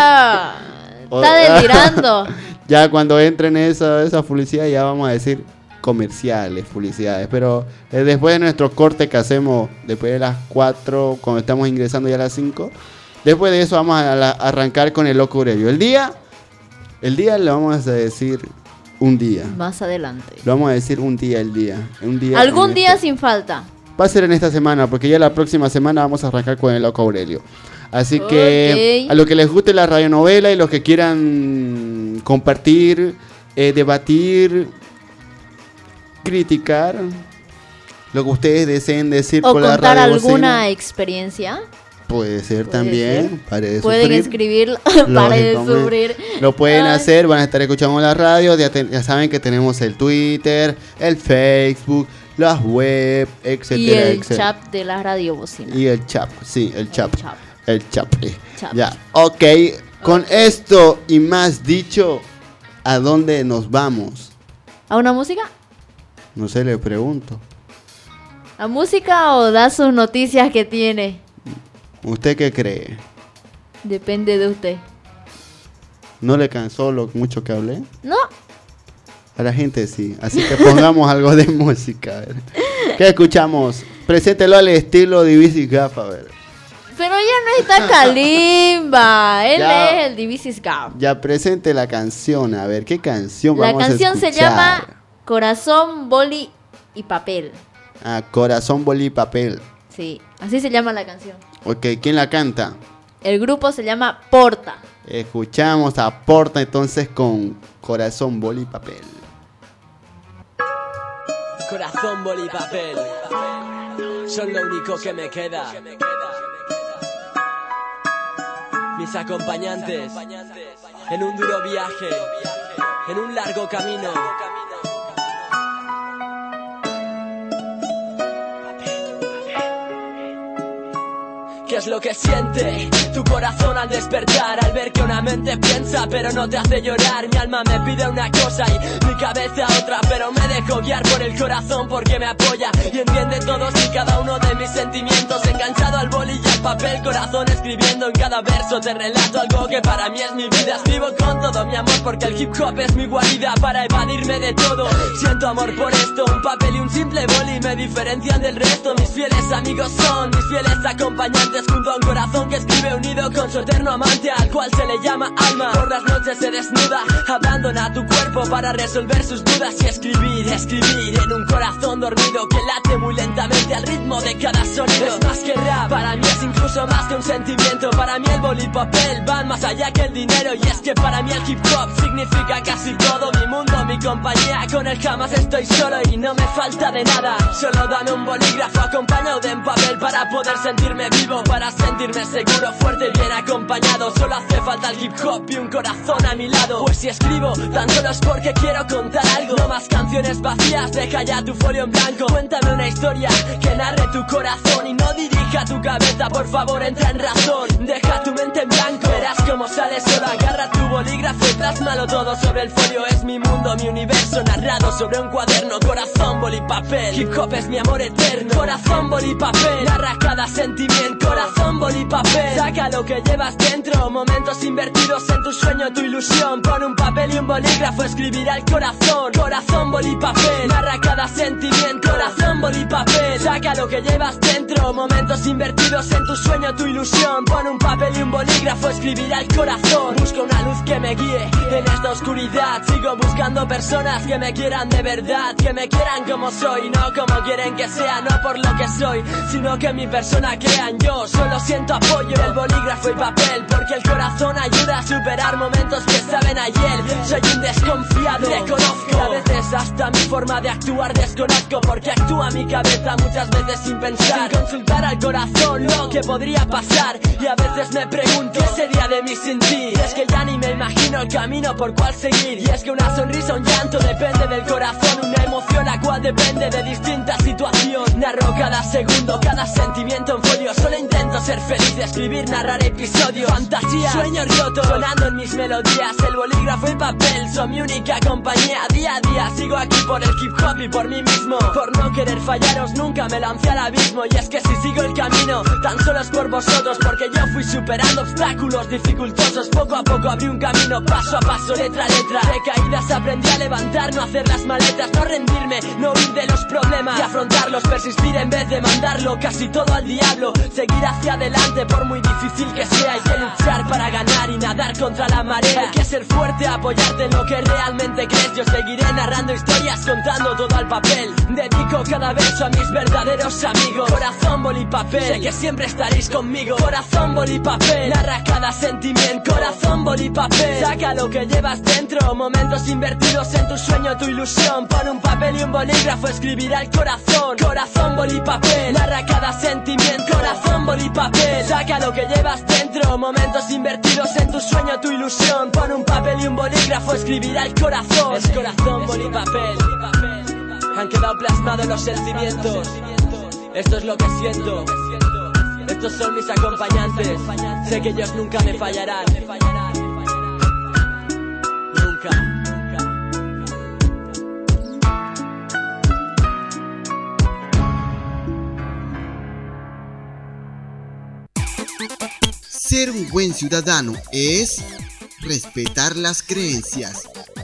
Speaker 3: está delirando.
Speaker 1: Ya cuando entren esa publicidad ya vamos a decir comerciales, publicidades, pero después de nuestro corte que hacemos después de las 4, cuando estamos ingresando ya a las 5, después de eso vamos a arrancar con el Loco Aurelio. El día le vamos a decir un día.
Speaker 3: Más adelante.
Speaker 1: Lo vamos a decir un día.
Speaker 3: Algún día sin falta.
Speaker 1: Va a ser en esta semana, porque ya la próxima semana vamos a arrancar con el Loco Aurelio. Así que a los que les guste la radionovela y los que quieran compartir, debatir, criticar, lo que ustedes deseen decir
Speaker 3: o
Speaker 1: por la radio.
Speaker 3: O contar alguna experiencia.
Speaker 1: Puede ser también.
Speaker 3: Pueden escribir para de sufrir.
Speaker 1: Lo pueden hacer, van a estar escuchando la radio. Ya saben que tenemos el Twitter, el Facebook, las web, etcétera.
Speaker 3: Y el chat de la Radio Bocina.
Speaker 1: Y el chat, sí, el chat. Ya, ok. Con esto y más dicho, ¿a dónde nos vamos?
Speaker 3: ¿A una música?
Speaker 1: No sé, le pregunto.
Speaker 3: ¿A música o da sus noticias que tiene?
Speaker 1: ¿Usted qué cree?
Speaker 3: Depende de usted.
Speaker 1: ¿No le cansó lo mucho que hablé?
Speaker 3: No.
Speaker 1: A la gente sí. Así que pongamos algo de música. A ver. ¿Qué escuchamos? Preséntelo al estilo Divisis Gap, a ver.
Speaker 3: Pero ya no está Kalimba. Él es el Divisis Gap.
Speaker 1: Ya presente la canción. A ver, ¿qué canción vamos a escuchar?
Speaker 3: La canción se llama Corazón, Boli y Papel.
Speaker 1: Ah, Corazón, Boli y Papel.
Speaker 3: Sí, así se llama la canción.
Speaker 1: Ok, ¿quién la canta?
Speaker 3: El grupo se llama Porta.
Speaker 1: Escuchamos a Porta entonces con Corazón, Boli y Papel.
Speaker 4: Corazón, boli y papel son lo único que me queda. Mis acompañantes en un duro viaje, en un largo camino. ¿Qué es lo que siente tu corazón al despertar? Al ver que una mente piensa pero no te hace llorar. Mi alma me pide una cosa y mi cabeza otra, pero me dejo guiar por el corazón porque me apoya y entiende todos y cada uno de mis sentimientos. Enganchado al boli y al papel, corazón escribiendo en cada verso. Te relato algo que para mí es mi vida. Escribo con todo mi amor porque el hip hop es mi guarida para evadirme de todo. Siento amor por esto, un papel y un simple boli me diferencian del resto. Mis fieles amigos son mis fieles acompañantes, junto a un corazón que escribe unido con su eterno amante, al cual se le llama alma. Por las noches se desnuda, abandona tu cuerpo para resolver sus dudas y escribir en un corazón dormido que late muy lentamente al ritmo de cada sonido. Es más que rap, para mí es incluso más que un sentimiento. Para mí el boli y papel van más allá que el dinero, y es que para mí el hip hop significa casi todo. Mi mundo, mi compañía, con él jamás estoy solo y no me falta de nada. Solo dame un bolígrafo acompañado de un papel para poder sentirme vivo, para sentirme seguro, fuerte y bien acompañado. Solo hace falta el hip hop y un corazón a mi lado. Pues si escribo, tan solo es porque quiero contar algo. No más canciones vacías, deja ya tu folio en blanco. Cuéntame una historia que narre tu corazón y no dirija tu cabeza, por favor entra en razón. Deja tu mente en blanco, verás cómo sale solo. Agarra tu bolígrafo y plásmalo todo sobre el folio. Es mi mundo, mi universo narrado sobre un cuaderno. Corazón, boli, papel, hip hop es mi amor eterno. Corazón, boli, papel, narra cada sentimiento. Corazón, boli, papel, saca lo que llevas dentro. Momentos invertidos en tu sueño, tu ilusión. Pon un papel y un bolígrafo, escribirá el corazón. Corazón, boli, papel, narra cada sentimiento. Corazón, boli, papel, saca lo que llevas dentro. Momentos invertidos en tu sueño, tu ilusión. Pon un papel y un bolígrafo, escribirá el corazón. Busco una luz que me guíe en esta oscuridad. Sigo buscando personas que me quieran de verdad, que me quieran como soy, no como quieren que sea. No por lo que soy, sino que mi persona crean. Yo solo siento apoyo del bolígrafo y papel, porque el corazón ayuda a superar momentos que saben ayer. Soy un desconfiado, reconozco, a veces hasta mi forma de actuar desconozco, porque actúa mi cabeza muchas veces sin pensar, sin consultar al corazón lo que podría pasar. Y a veces me pregunto, ¿qué sería de mí sin ti? Es que ya ni me imagino el camino por cual seguir. Y es que una sonrisa, un llanto depende del corazón, una emoción la cual depende de distintas situaciones. Narro cada segundo, cada sentimiento en folio. Solo intento ser feliz, escribir, narrar episodios, fantasmas fantasía. Sueños rotos sonando en mis melodías. El bolígrafo y papel son mi única compañía. Día a día sigo aquí por el hip hop y por mí mismo. Por no querer fallaros nunca me lancé al abismo. Y es que si sigo el camino tan solo es por vosotros, porque yo fui superando obstáculos dificultosos. Poco a poco abrí un camino, paso a paso, letra a letra. De caídas aprendí a levantar, no hacer las maletas, no rendirme, no huir de los problemas y afrontarlos, persistir en vez de mandarlo casi todo al diablo. Seguir hacia adelante por muy difícil que sea. Hay que luchar para ganar y nadar contra la marea. Hay que ser fuerte, apoyarte en lo que realmente crees. Yo seguiré narrando historias, contando todo al papel. Dedico cada verso a mis verdaderos amigos. Corazón, boli, papel, sé que siempre estaréis conmigo. Corazón, boli, papel, narra cada sentimiento. Corazón, boli, papel, saca lo que llevas dentro. Momentos invertidos en tu sueño, tu ilusión. Pon un papel y un bolígrafo, escribirá el corazón. Corazón, boli, papel, narra cada sentimiento. Corazón, boli, papel, saca lo que llevas dentro. Momentos invertidos en tu sueño, tu ilusión. Pon un papel y un bolígrafo, escribirá el corazón. Es corazón, boli, papel. Han quedado plasmados los sentimientos. Esto es lo que siento. Estos son mis acompañantes. Sé que ellos nunca me fallarán. Nunca.
Speaker 1: Ser un buen ciudadano es respetar las creencias.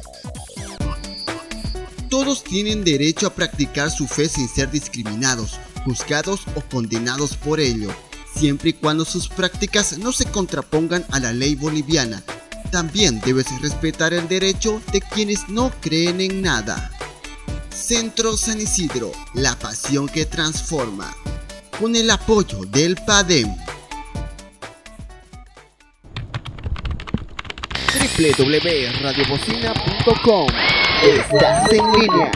Speaker 1: Todos tienen derecho a practicar su fe sin ser discriminados, juzgados o condenados por ello, siempre y cuando sus prácticas no se contrapongan a la ley boliviana. También debes respetar el derecho de quienes no creen en nada. Centro San Isidro, la pasión que transforma. Con el apoyo del PADEM. www.radiobocina.com. Estás en línea.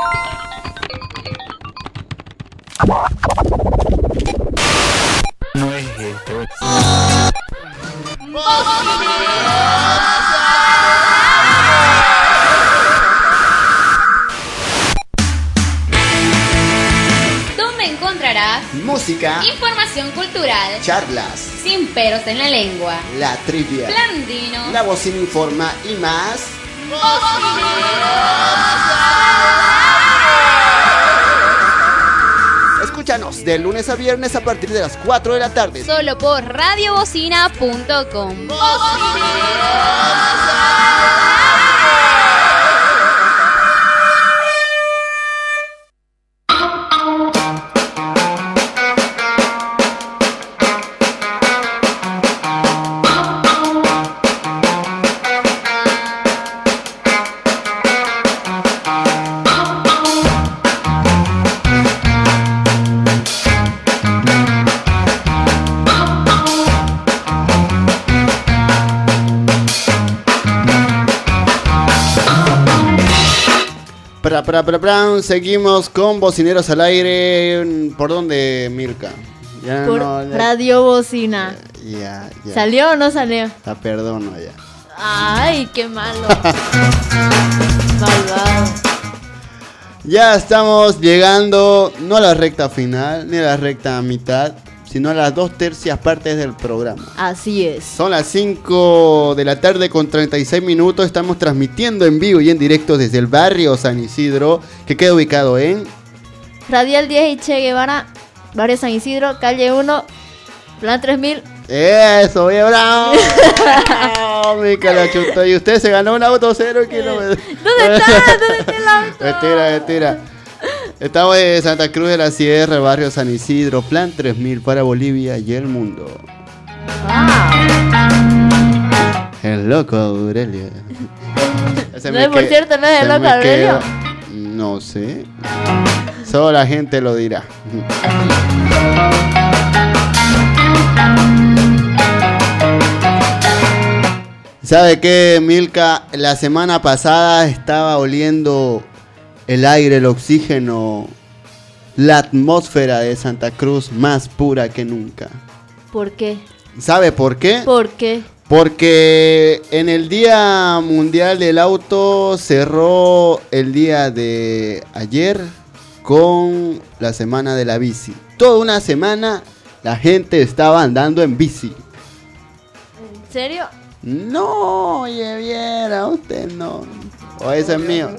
Speaker 5: No es esto.
Speaker 6: Donde encontrarás
Speaker 1: música,
Speaker 6: información cultural,
Speaker 1: charlas,
Speaker 6: sin peros en la lengua,
Speaker 1: la trivia,
Speaker 6: Blandino,
Speaker 1: La Bocina informa y más. Escúchanos de lunes a viernes a partir de las 4 de la tarde.
Speaker 6: Solo por radiobocina.com.
Speaker 1: Seguimos con Bocineros al Aire. ¿Por dónde, Milka?
Speaker 3: Ya por no, Radio Bocina.
Speaker 1: Ya.
Speaker 3: ¿Salió o no salió?
Speaker 1: La perdono ya.
Speaker 3: Ay, qué malo. Malvado.
Speaker 1: Ya estamos llegando no a la recta final ni a la recta mitad, sino a las 2/3 partes del programa.
Speaker 3: Así es.
Speaker 1: Son las 5 de la tarde con 36 minutos. Estamos transmitiendo en vivo y en directo desde el barrio San Isidro, que queda ubicado en
Speaker 3: Radial 10 y Che Guevara, barrio San Isidro, calle 1, plan 3000.
Speaker 1: Eso, bien, bravo. Mica la chutó. Y usted se ganó un auto 0 kilómetros.
Speaker 3: ¿Dónde está el auto?
Speaker 1: Mentira. Estamos en Santa Cruz de la Sierra, barrio San Isidro, plan 3000 para Bolivia y el mundo. El loco Aurelio.
Speaker 3: No, por cierto, no es el loco Aurelio.
Speaker 1: No sé. Solo la gente lo dirá. ¿Sabe qué, Milka? La semana pasada estaba oliendo el aire, el oxígeno, la atmósfera de Santa Cruz más pura que nunca.
Speaker 3: ¿Por qué?
Speaker 1: ¿Sabe por qué?
Speaker 3: ¿Por qué?
Speaker 1: Porque en el Día Mundial del Auto cerró el día de ayer con la Semana de la Bici. Toda una semana la gente estaba andando en bici.
Speaker 3: ¿En serio?
Speaker 1: No, oye, viera, usted no. O ese es mío.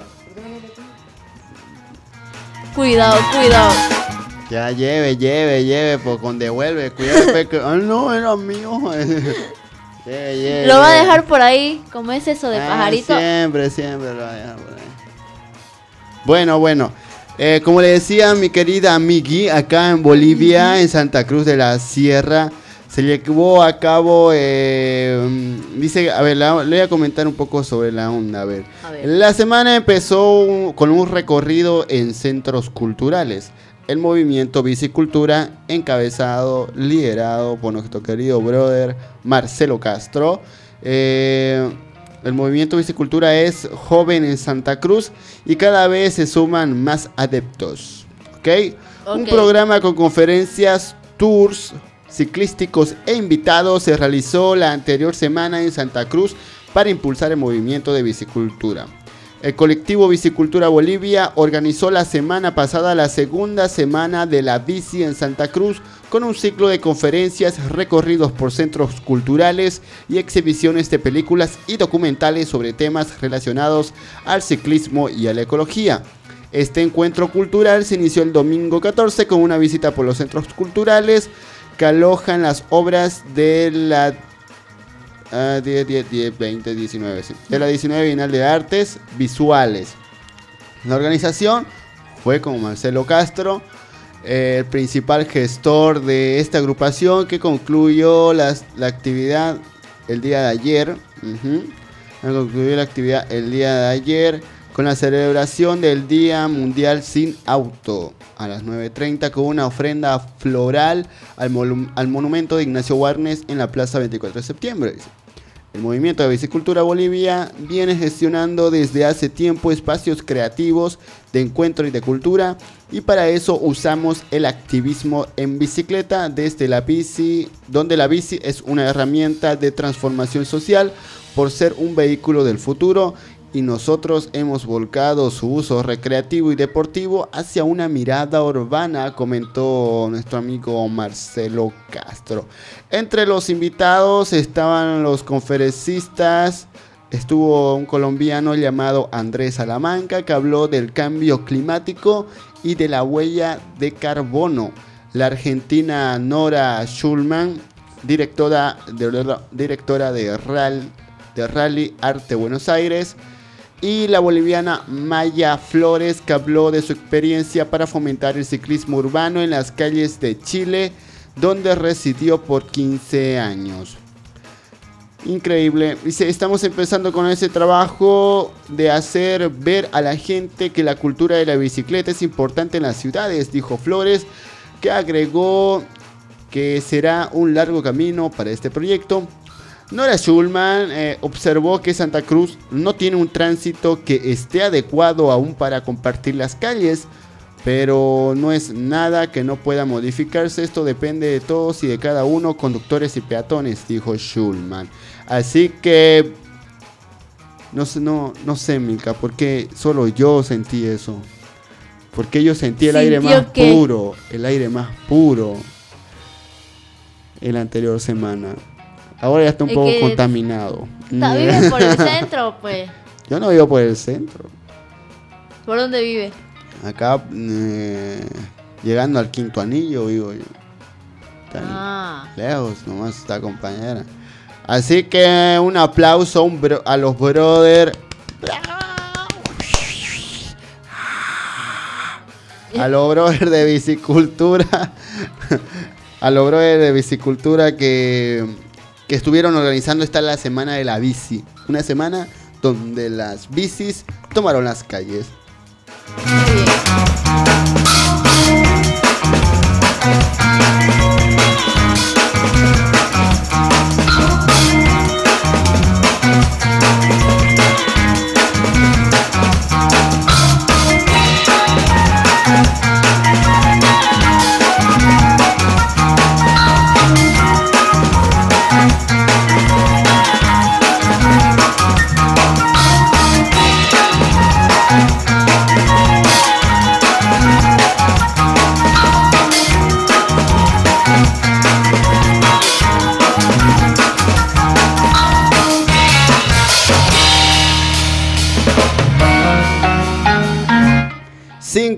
Speaker 3: Cuidado.
Speaker 1: Ya lleve, pues con devuelve, cuidado. No, era mío. Lleve.
Speaker 3: Lo va a dejar por ahí, como es eso de pajarito.
Speaker 1: Siempre lo va a dejar por ahí. Bueno. Como le decía mi querida Miki, acá en Bolivia, en Santa Cruz de la Sierra, se llevó a cabo, dice, a ver, le voy a comentar un poco sobre la onda, a ver. La semana empezó con un recorrido en centros culturales. El movimiento Bicicultura, liderado por nuestro querido brother Marcelo Castro. El movimiento Bicicultura es joven en Santa Cruz y cada vez se suman más adeptos. ¿Ok? Un programa con conferencias, tours ciclísticos e invitados se realizó la anterior semana en Santa Cruz para impulsar el movimiento de bicicultura. El colectivo Bicicultura Bolivia organizó la semana pasada la segunda semana de la bici en Santa Cruz con un ciclo de conferencias, recorridos por centros culturales y exhibiciones de películas y documentales sobre temas relacionados al ciclismo y a la ecología. Este encuentro cultural se inició el domingo 14 con una visita por los centros culturales que alojan las obras de la 19 Bienal de Artes Visuales. La organización fue con Marcelo Castro, el principal gestor de esta agrupación, que concluyó la actividad el día de ayer. Concluyó la actividad el día de ayer con la celebración del Día Mundial Sin Auto a las 9:30 con una ofrenda floral al monumento de Ignacio Warnes en la Plaza 24 de septiembre. El movimiento de Bicicultura Bolivia viene gestionando desde hace tiempo espacios creativos de encuentro y de cultura, y para eso usamos el activismo en bicicleta desde la bici, donde la bici es una herramienta de transformación social por ser un vehículo del futuro, y nosotros hemos volcado su uso recreativo y deportivo hacia una mirada urbana, comentó nuestro amigo Marcelo Castro. Entre los invitados estaban los conferencistas. Estuvo un colombiano llamado Andrés Salamanca, que habló del cambio climático y de la huella de carbono. La argentina Nora Schulman, directora de Rally Arte Buenos Aires, y la boliviana Maya Flores, que habló de su experiencia para fomentar el ciclismo urbano en las calles de Chile, donde residió por 15 años. Increíble. Dice, estamos empezando con ese trabajo de hacer ver a la gente que la cultura de la bicicleta es importante en las ciudades, dijo Flores, que agregó que será un largo camino para este proyecto. Nora Schulman observó que Santa Cruz no tiene un tránsito que esté adecuado aún para compartir las calles, pero no es nada que no pueda modificarse. Esto depende de todos y de cada uno, conductores y peatones, dijo Schulman. Así que no sé, Milka, ¿por qué solo yo sentí eso? Porque yo sentí el aire más puro, en la anterior semana. Ahora ya está un poco contaminado.
Speaker 3: ¿Vive por el centro, pues?
Speaker 1: Yo no vivo por el centro.
Speaker 3: ¿Por dónde vive?
Speaker 1: Acá, llegando al Quinto Anillo vivo yo. Lejos, nomás está compañera. Así que un aplauso a los brothers. A los brothers de bicicultura. A los brothers de bicicultura que estuvieron organizando la semana de la bici. Una semana donde las bicis tomaron las calles.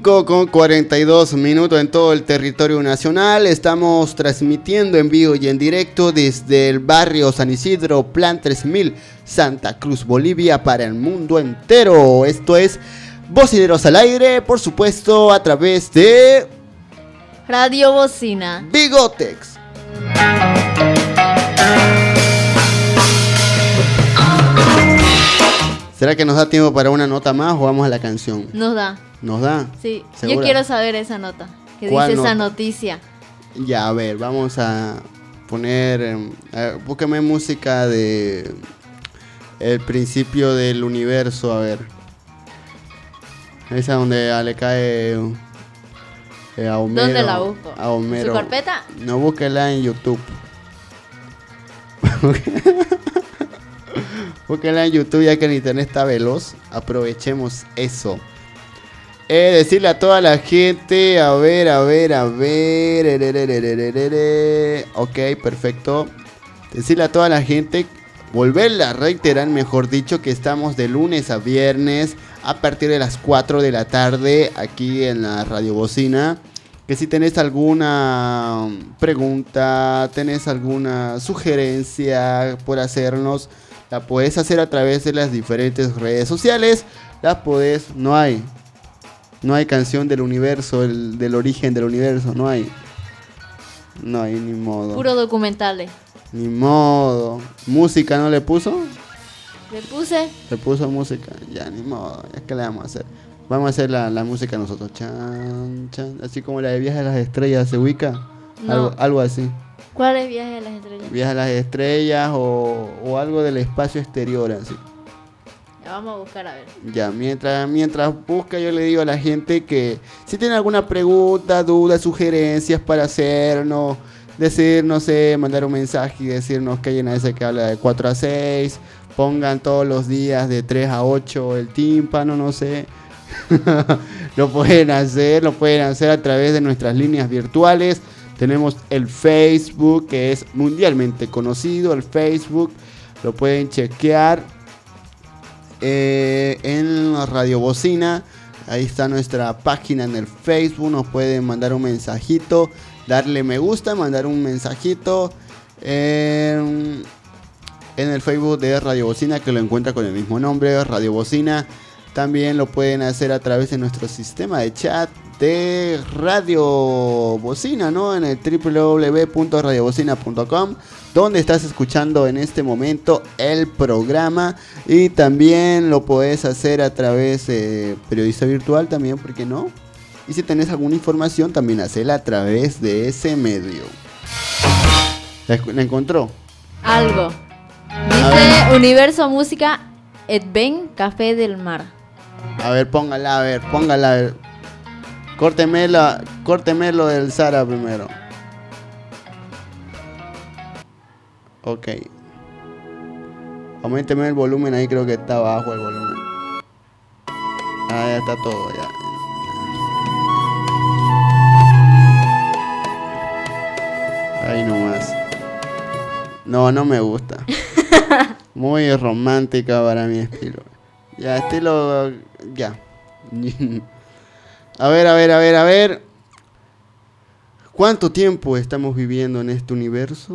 Speaker 1: 5:42 en todo el territorio nacional. Estamos transmitiendo en vivo y en directo desde el barrio San Isidro, Plan 3000, Santa Cruz, Bolivia, para el mundo entero. Esto es Bocineros al Aire, por supuesto, a través de
Speaker 3: Radio Bocina.
Speaker 1: Bigotex. ¿Será que nos da tiempo para una nota más o vamos a la canción?
Speaker 3: Nos da.
Speaker 1: ¿Nos da?
Speaker 3: Sí,
Speaker 1: ¿Segura?
Speaker 3: yo quiero saber esa nota. ¿Qué dice esa noticia?
Speaker 1: Ya, a ver, vamos a poner... búscame música de... El principio del universo, a ver. Esa donde le cae... a Homero.
Speaker 3: ¿Dónde la busco?
Speaker 1: A Homero.
Speaker 3: ¿Su carpeta?
Speaker 1: No, búsquela en YouTube. Búsquela en YouTube, ya que el internet está veloz. Aprovechemos eso. Decirle a toda la gente, a ver. Ok, perfecto. Decirle a toda la gente, volverla a reiterar, mejor dicho, que estamos de lunes a viernes a partir de las 4 de la tarde aquí en la Radio Bocina. Que si tenés alguna pregunta, tenés alguna sugerencia por hacernos, la podés hacer a través de las diferentes redes sociales. La podés, no hay canción del universo, del origen del universo, no hay ni modo.
Speaker 3: Puro documentales.
Speaker 1: Ni modo. ¿Música no le puso?
Speaker 3: Le puse.
Speaker 1: Le puso música, ya ni modo, es que le vamos a hacer. Vamos a hacer la música nosotros, chan, chan, así como la de Viaje a las Estrellas, ¿se ubica?
Speaker 3: No.
Speaker 1: Algo así.
Speaker 3: ¿Cuál es Viaje a las Estrellas?
Speaker 1: Viaje a las Estrellas o algo del espacio exterior, así.
Speaker 3: Ya vamos a buscar a ver.
Speaker 1: Ya, mientras busca, yo le digo a la gente que si tienen alguna pregunta, duda, sugerencias para hacernos, decir, no sé, mandar un mensaje y decirnos que hay una ese que habla de 4 a 6, pongan todos los días de 3 a 8 el tímpano, no sé. Lo pueden hacer a través de nuestras líneas virtuales. Tenemos el Facebook, que es mundialmente conocido, el Facebook, lo pueden chequear en Radio Bocina. Ahí está nuestra página en el Facebook, nos pueden mandar un mensajito, darle me gusta, mandar un mensajito en el Facebook de Radio Bocina, que lo encuentra con el mismo nombre, Radio Bocina. También lo pueden hacer a través de nuestro sistema de chat de Radio Bocina, ¿no? En el www.radiobocina.com, donde estás escuchando en este momento el programa. Y también lo puedes hacer a través de Periodista Virtual también, ¿por qué no? Y si tenés alguna información, también hacela a través de ese medio. ¿La encontró?
Speaker 3: Algo. Dice Universo Música Edben Café del Mar.
Speaker 1: A ver, póngala. Córteme lo del Sara primero. Ok. Aumenteme el volumen, ahí creo que está bajo el volumen. Ah, ya está todo, ya. Ahí nomás. No me gusta. Muy romántica para mi estilo. Ya, estilo... Ya. A ver. ¿Cuánto tiempo estamos viviendo en este universo?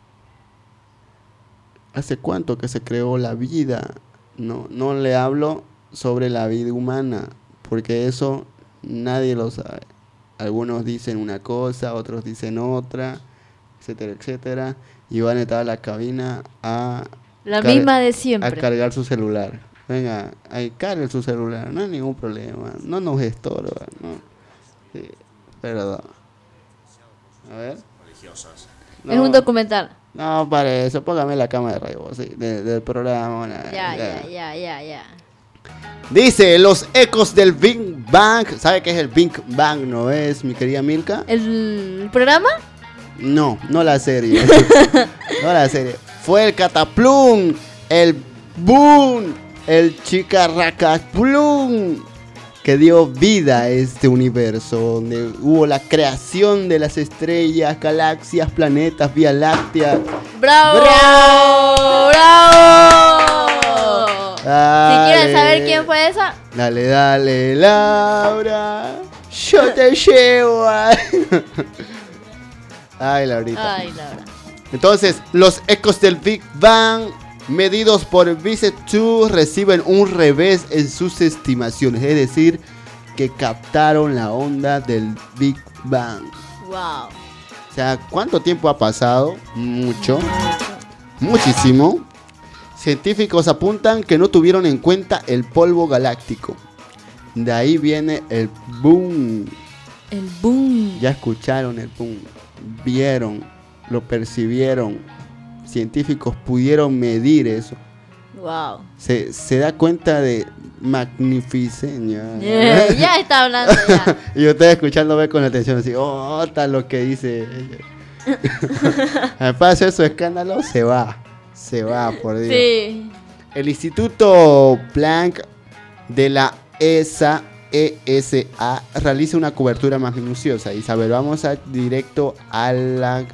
Speaker 1: ¿Hace cuánto que se creó la vida? No le hablo sobre la vida humana, porque eso nadie lo sabe. Algunos dicen una cosa, otros dicen otra, etcétera. Y van a entrar a la cabina a...
Speaker 3: La misma de siempre.
Speaker 1: A cargar su celular. Venga, ahí cargue su celular, no hay ningún problema. No nos estorba, ¿no? Sí, perdón. A ver.
Speaker 3: No. Es un documental.
Speaker 1: No, para eso, póngame la cámara de radio, sí, del programa.
Speaker 3: Ya.
Speaker 1: Dice, los ecos del Big Bang. ¿Sabe qué es el Big Bang, no es, mi querida Milka?
Speaker 3: ¿El programa?
Speaker 1: No la serie. No la serie. Fue el cataplum, el boom, el chicarracaplum, que dio vida a este universo, donde hubo la creación de las estrellas, galaxias, planetas, Vía Láctea.
Speaker 3: ¡Bravo!
Speaker 1: Dale.
Speaker 3: Si quieren saber quién fue esa,
Speaker 1: Dale, Laura. Yo te llevo. Ay, Laurita.
Speaker 3: Ay, Laura.
Speaker 1: Entonces, los ecos del Big Bang medidos por BICEP2 reciben un revés en sus estimaciones, es decir, que captaron la onda del Big Bang.
Speaker 3: Wow.
Speaker 1: O sea, ¿cuánto tiempo ha pasado? Mucho. Muchísimo. Científicos apuntan que no tuvieron en cuenta el polvo galáctico. De ahí viene el boom.
Speaker 3: El boom.
Speaker 1: Ya escucharon el boom. Vieron, lo percibieron. Científicos pudieron medir eso.
Speaker 3: Wow.
Speaker 1: Se da cuenta de magnificencia.
Speaker 3: Ya está hablando ya.
Speaker 1: Y ustedes escuchándome con atención así, tal lo que dice ella. Al paso de su escándalo se va, por Dios.
Speaker 3: Sí.
Speaker 1: El Instituto Planck de la ESA realiza una cobertura más minuciosa. Isabel, vamos directo a la...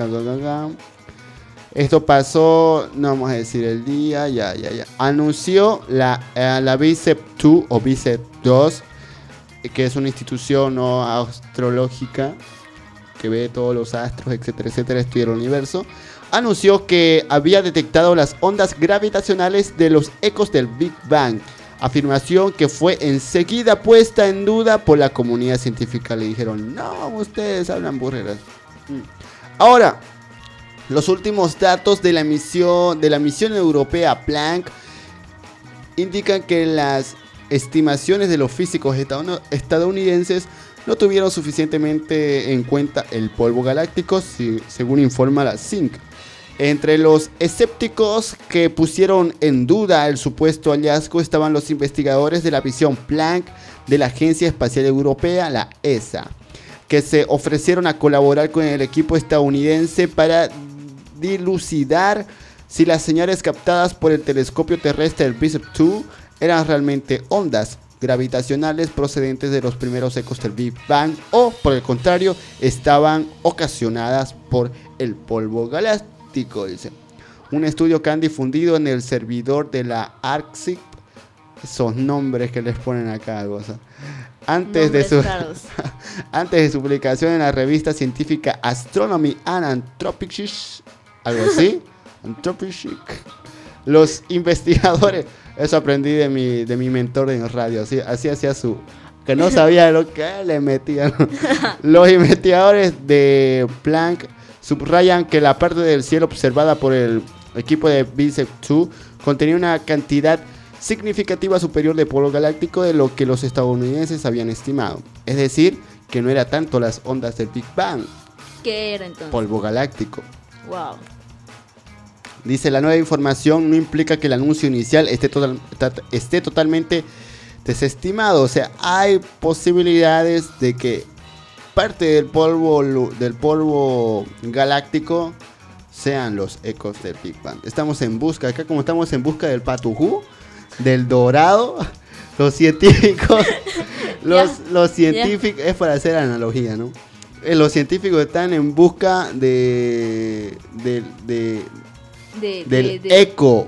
Speaker 1: Esto pasó, no vamos a decir el día, ya. Anunció la BICEP2 o BICEP2, que es una institución no astrológica que ve todos los astros, etcétera, estudia el universo. Anunció que había detectado las ondas gravitacionales de los ecos del Big Bang. Afirmación que fue enseguida puesta en duda por la comunidad científica. Le dijeron, no, ustedes hablan burreras. Ahora, los últimos datos de la misión europea Planck indican que las estimaciones de los físicos estadounidenses no tuvieron suficientemente en cuenta el polvo galáctico, según informa la Sync. Entre los escépticos que pusieron en duda el supuesto hallazgo estaban los investigadores de la misión Planck de la Agencia Espacial Europea, la ESA, que se ofrecieron a colaborar con el equipo estadounidense para dilucidar si las señales captadas por el telescopio terrestre del BICEP2 eran realmente ondas gravitacionales procedentes de los primeros ecos del Big Bang o, por el contrario, estaban ocasionadas por el polvo galáctico, dice. Un estudio que han difundido en el servidor de la ARXIP, esos nombres que les ponen acá, cosa. Antes de su publicación en la revista científica Astronomy and Anthropology, algo así, Anthropology. Los investigadores, eso aprendí de mi mentor en radio, así hacía que no sabía lo que le metían. Los investigadores de Planck subrayan que la parte del cielo observada por el equipo de BICEP2 contenía una cantidad significativa superior de polvo galáctico de lo que los estadounidenses habían estimado. Es decir, que no era tanto las ondas del Big Bang.
Speaker 3: ¿Qué era entonces?
Speaker 1: Polvo galáctico.
Speaker 3: Wow.
Speaker 1: Dice, la nueva información no implica que el anuncio inicial esté totalmente desestimado. O sea, hay posibilidades de que parte del polvo galáctico sean los ecos del Big Bang. Estamos en busca, acá como estamos en busca del Patujú, del Dorado, los científicos, los científicos, es para hacer analogía, ¿no? Los científicos están en busca del eco.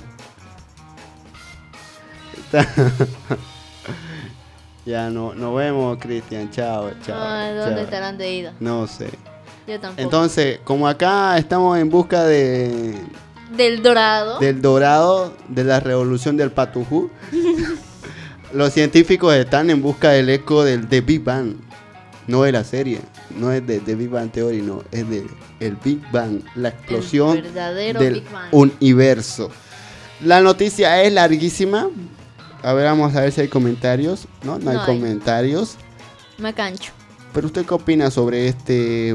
Speaker 1: Ya no vemos, Cristian. Chao.
Speaker 3: ¿Dónde estarán de ida?
Speaker 1: No sé.
Speaker 3: Yo tampoco.
Speaker 1: Entonces, como acá estamos en busca del Dorado, de la revolución del Patujú, los científicos están en busca del eco de Big Bang. No de la serie, no es de Big Bang Theory, no, es de el Big Bang, la explosión del
Speaker 3: Big Bang.
Speaker 1: Universo. La noticia es larguísima. A ver, vamos a ver si hay comentarios. No hay comentarios.
Speaker 3: Me cancho.
Speaker 1: Pero usted qué opina sobre este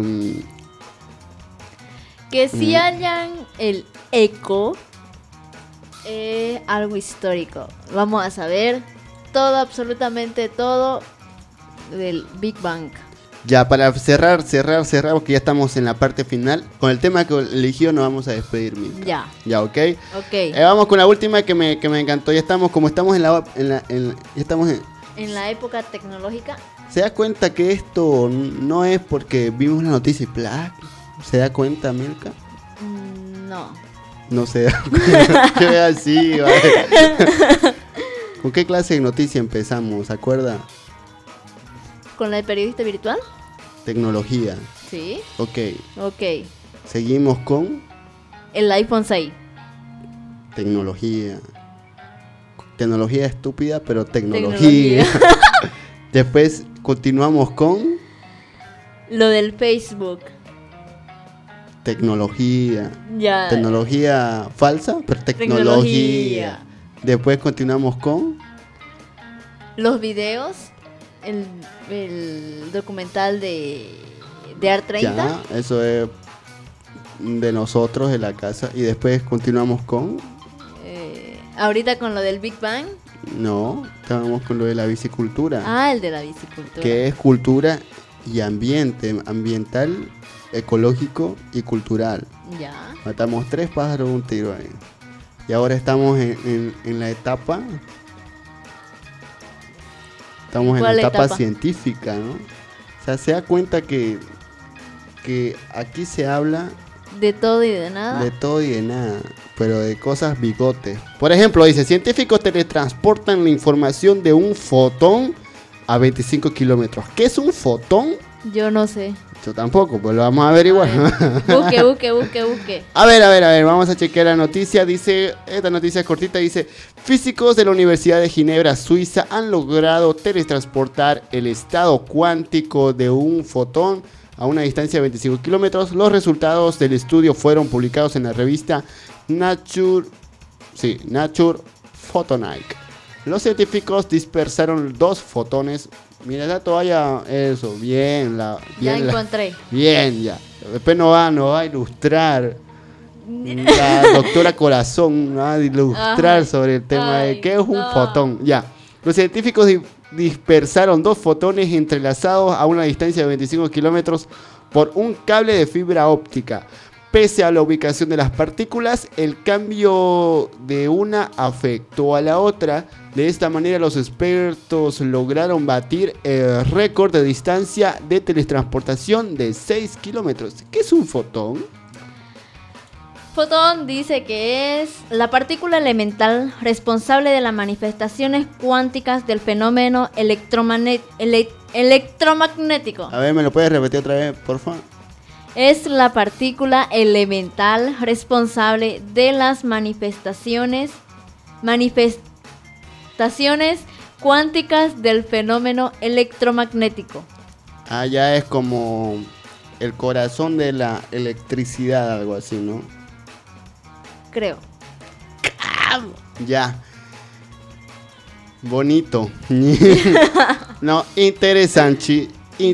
Speaker 3: que si hayan el eco algo histórico. Vamos a saber todo, absolutamente todo del Big Bang.
Speaker 1: Ya, para cerrar, porque ya estamos en la parte final. Con el tema que eligió nos vamos a despedir, Milka. Ya, ¿ok? Vamos con la última que me encantó. Ya estamos, como estamos en
Speaker 3: la época tecnológica.
Speaker 1: ¿Se da cuenta que esto no es porque vimos una noticia y ¡plac! ¿Se da cuenta, Milka? No se da cuenta. Que así, ¿vale? ¿Con qué clase de noticia empezamos? ¿Se acuerda?
Speaker 3: ¿Con la de periodista virtual?
Speaker 1: Tecnología.
Speaker 3: Sí.
Speaker 1: Ok. Seguimos con...
Speaker 3: El iPhone 6.
Speaker 1: Tecnología. Tecnología estúpida, pero tecnología. Después continuamos con...
Speaker 3: Lo del Facebook.
Speaker 1: Tecnología.
Speaker 3: Ya.
Speaker 1: Tecnología falsa, pero tecnología. Después continuamos con...
Speaker 3: Los videos. El documental de Art30.
Speaker 1: Ya, eso es de nosotros, de la casa. Y después continuamos con...
Speaker 3: ahorita con lo del Big Bang.
Speaker 1: No, estábamos con lo de la bicicultura.
Speaker 3: Ah, el de la bicicultura.
Speaker 1: Que es cultura y ambiente, ambiental, ecológico y cultural.
Speaker 3: Ya.
Speaker 1: Matamos 3 pájaros de un tiro ahí. Y ahora estamos en la etapa... Estamos en la etapa científica, ¿no? O sea, se da cuenta que aquí se habla...
Speaker 3: De todo y de nada.
Speaker 1: De todo y de nada, pero de cosas bigotes. Por ejemplo, dice, científicos teletransportan la información de un fotón a 25 kilómetros. ¿Qué es un fotón?
Speaker 3: Yo no sé.
Speaker 1: Yo tampoco, pues lo vamos a averiguar.
Speaker 3: Busque.
Speaker 1: A ver, vamos a chequear la noticia. Dice, esta noticia es cortita, dice, físicos de la Universidad de Ginebra, Suiza, han logrado teletransportar el estado cuántico de un fotón a una distancia de 25 kilómetros. Los resultados del estudio fueron publicados en la revista Nature Photonics. Los científicos dispersaron 2 fotones. Mira, ya todavía eso, bien.
Speaker 3: Ya encontré.
Speaker 1: Bien, ya. Después nos va a ilustrar. La doctora Corazón va a ilustrar sobre el tema de qué es un fotón. Ya. Los científicos dispersaron 2 fotones entrelazados a una distancia de 25 kilómetros por un cable de fibra óptica. Pese a la ubicación de las partículas, el cambio de una afectó a la otra. De esta manera, los expertos lograron batir el récord de distancia de teletransportación de 6 kilómetros. ¿Qué es un fotón?
Speaker 3: Fotón dice que es la partícula elemental responsable de las manifestaciones cuánticas del fenómeno electromagnético.
Speaker 1: A ver, ¿me lo puedes repetir otra vez, por favor?
Speaker 3: Es la partícula elemental responsable de las manifestaciones cuánticas del fenómeno electromagnético.
Speaker 1: Ah, ya es como el corazón de la electricidad, algo así, ¿no?
Speaker 3: Creo.
Speaker 1: Ya. Bonito. No, interesante.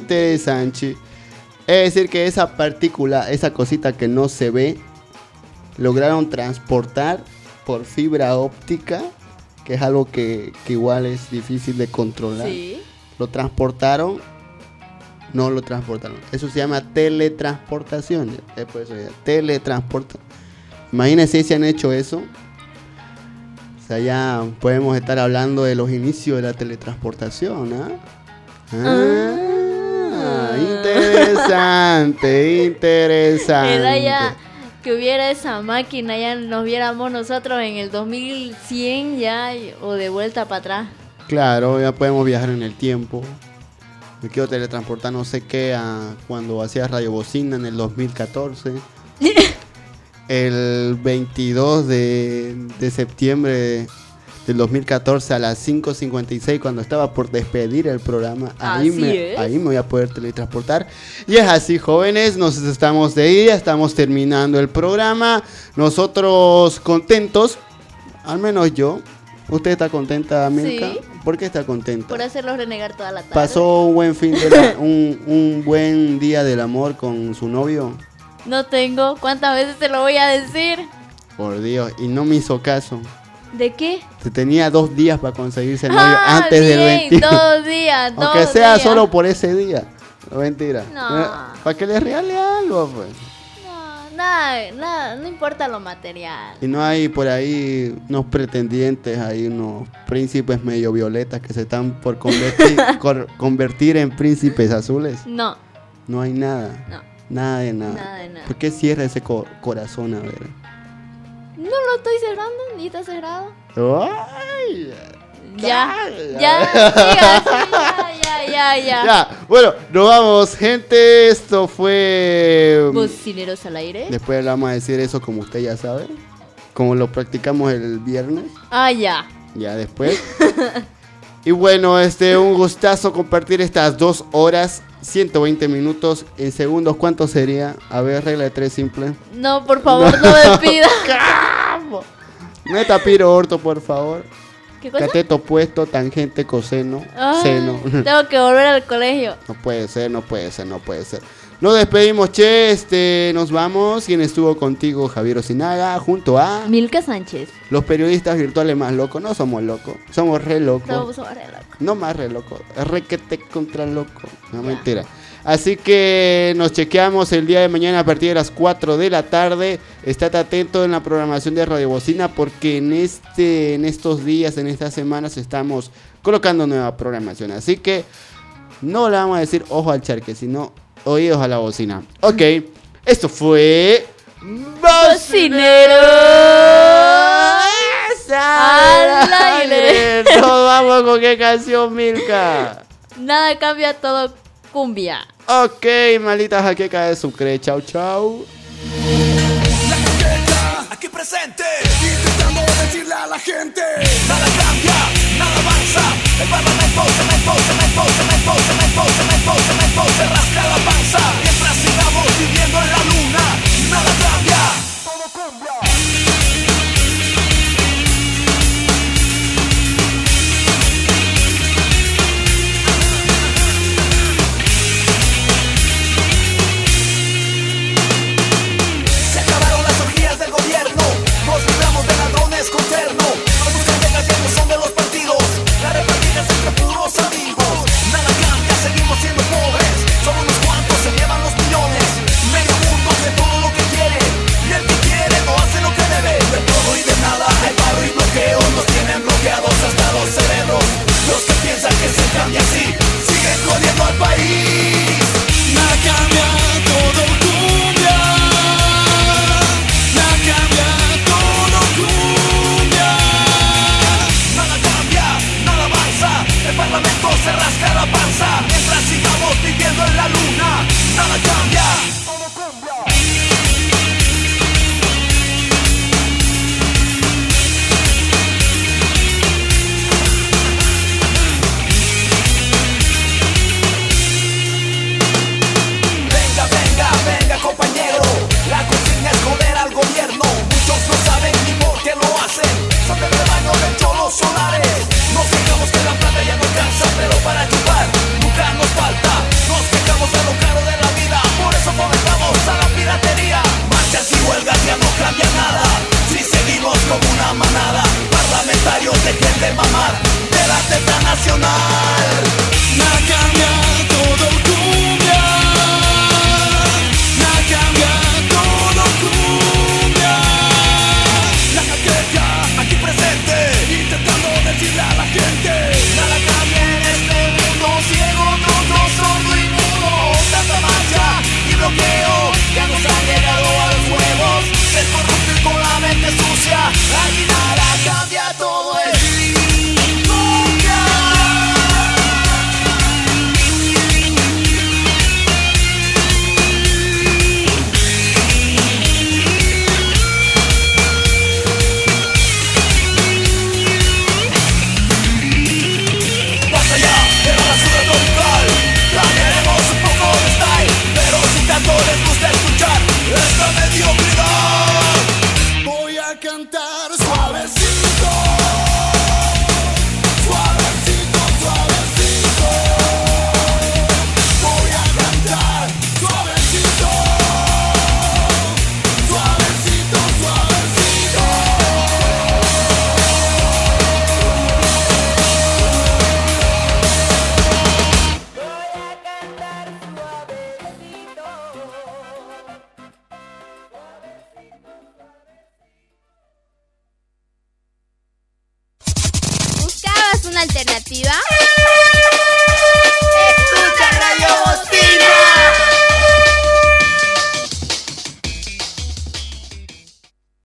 Speaker 1: Es decir que esa partícula, esa cosita que no se ve, lograron transportar por fibra óptica, que es algo que igual es difícil de controlar.
Speaker 3: Sí.
Speaker 1: Lo transportaron. No lo transportaron. Eso se llama teletransportación. Por eso ya, teletransportación. Imagínense si han hecho eso. O sea, ya podemos estar hablando de los inicios de la teletransportación, Interesante.
Speaker 3: Era ya que hubiera esa máquina, ya nos viéramos nosotros en el 2100 ya, o de vuelta para atrás.
Speaker 1: Claro, ya podemos viajar en el tiempo. Me quiero teletransportar no sé qué a cuando hacía Radio Bocina en el 2014. El 22 de septiembre del 2014 a las 5:56, cuando estaba por despedir el programa, ahí me voy a poder teletransportar. Y es así, jóvenes, nos estamos de ida, estamos terminando el programa. Nosotros contentos, al menos yo. ¿Usted está contenta, Milka?
Speaker 3: Sí.
Speaker 1: ¿Por qué está contenta?
Speaker 3: Por hacerlos renegar toda la tarde.
Speaker 1: ¿Pasó un buen un buen día del amor con su novio?
Speaker 3: No tengo. ¿Cuántas veces te lo voy a decir?
Speaker 1: Por Dios, y no me hizo caso.
Speaker 3: ¿De qué?
Speaker 1: Se tenía 2 días para conseguirse el novio antes del 21.
Speaker 3: 2 días,
Speaker 1: Aunque sea solo por ese día. No, mentira.
Speaker 3: No.
Speaker 1: Para que le regale algo, pues.
Speaker 3: No, nada, no importa lo material.
Speaker 1: Y no hay por ahí unos pretendientes, hay unos príncipes medio violetas que se están por convertir en príncipes azules.
Speaker 3: No.
Speaker 1: No hay nada.
Speaker 3: No.
Speaker 1: Nada de nada.
Speaker 3: Nada de nada.
Speaker 1: ¿Por qué cierra ese corazón, a ver?
Speaker 3: No lo estoy cerrando, ni está cerrado.
Speaker 1: ¡Ay!
Speaker 3: Ya, Ya.
Speaker 1: Bueno, nos vamos, gente. Esto fue
Speaker 3: Bocineros al aire.
Speaker 1: Después le vamos a decir eso como usted ya sabe. Como lo practicamos el viernes.
Speaker 3: Ya.
Speaker 1: Ya después. Y bueno, un gustazo compartir estas 2 horas, 120 minutos. En segundos, ¿cuánto sería? A ver, regla de 3 simple.
Speaker 3: No, por favor, no me pida.
Speaker 1: Neta, piro orto, por favor.
Speaker 3: ¿Qué cosa?
Speaker 1: Cateto puesto, tangente, coseno, seno.
Speaker 3: Tengo que volver al colegio.
Speaker 1: No puede ser. Nos despedimos, che, nos vamos. ¿Quién estuvo contigo? Javier Osinaga, junto a
Speaker 3: Milka Sánchez.
Speaker 1: Los periodistas virtuales más locos. No somos locos, somos re locos.
Speaker 3: Somos re locos.
Speaker 1: No más re locos, re que te contra loco. No, mentira. Así que nos chequeamos el día de mañana a partir de las 4 de la tarde. Estate atento en la programación de Radio Bocina porque en estos días, en estas semanas estamos colocando nueva programación. Así que no le vamos a decir ojo al charque, sino oídos a la bocina. Ok, esto fue
Speaker 3: Bocinero al aire.
Speaker 1: Nos vamos con qué canción, Milka.
Speaker 3: Nada cambia, todo cumbia.
Speaker 1: Ok, maldita jaqueca de Sucre. Chau, chau.
Speaker 25: La jaqueca, aquí presente, intentando decirle a la gente: nada cambia, nada avanza. El parlamento se rasca la panza. Mientras sigamos viviendo en la luna, nada cambia, todo cumbia. Nos libramos de ladrones con terno. Los buscaderas ya no son de los partidos. La repartida es entre puros amigos. Nada cambia, seguimos siendo pobres. Solo unos cuantos se llevan los millones. Medio mundo hace todo lo que quiere. Y el que quiere no hace lo que debe. De todo y de nada hay paro y bloqueo. Nos tienen bloqueados hasta los cerebros. Los que piensan que se cambia así siguen jodiendo al país. Nada cambia, todo cumbia. Nada cambia. El parlamento se rasca la panza. Mientras sigamos viviendo en la luna, nada cambia, todo cambia. Venga, compañero. La consigna es joder al gobierno. Muchos no saben ni por qué lo hacen. Son del rebaño de cholos solares. Nos quejamos que la plata ya no alcanza, pero para chupar nunca nos falta. Nos quejamos de lo caro de la vida, por eso fomentamos a la piratería. Marchas y huelgas ya no cambia nada, si seguimos como una manada. Parlamentarios dejen de mamar de la teta nacional. Nada cambia, todo cumbia. Nada cambia, todo cumbia. La jaqueca aquí presente, intentando decirle a la gente: nada cambia en este mundo ciego, tonto, sordo y mudo. Tanta marcha y bloqueo ya nos han llegado a los huevos. Ser corrupto y con la mente sucia, aquí nada cambia, todo es cumbia. No les gusta escuchar esta mediocridad. Voy a cantar suavecito, suavecito, suavecito. Voy a cantar suavecito, suavecito, suavecito.
Speaker 6: ¿Buscabas una alternativa?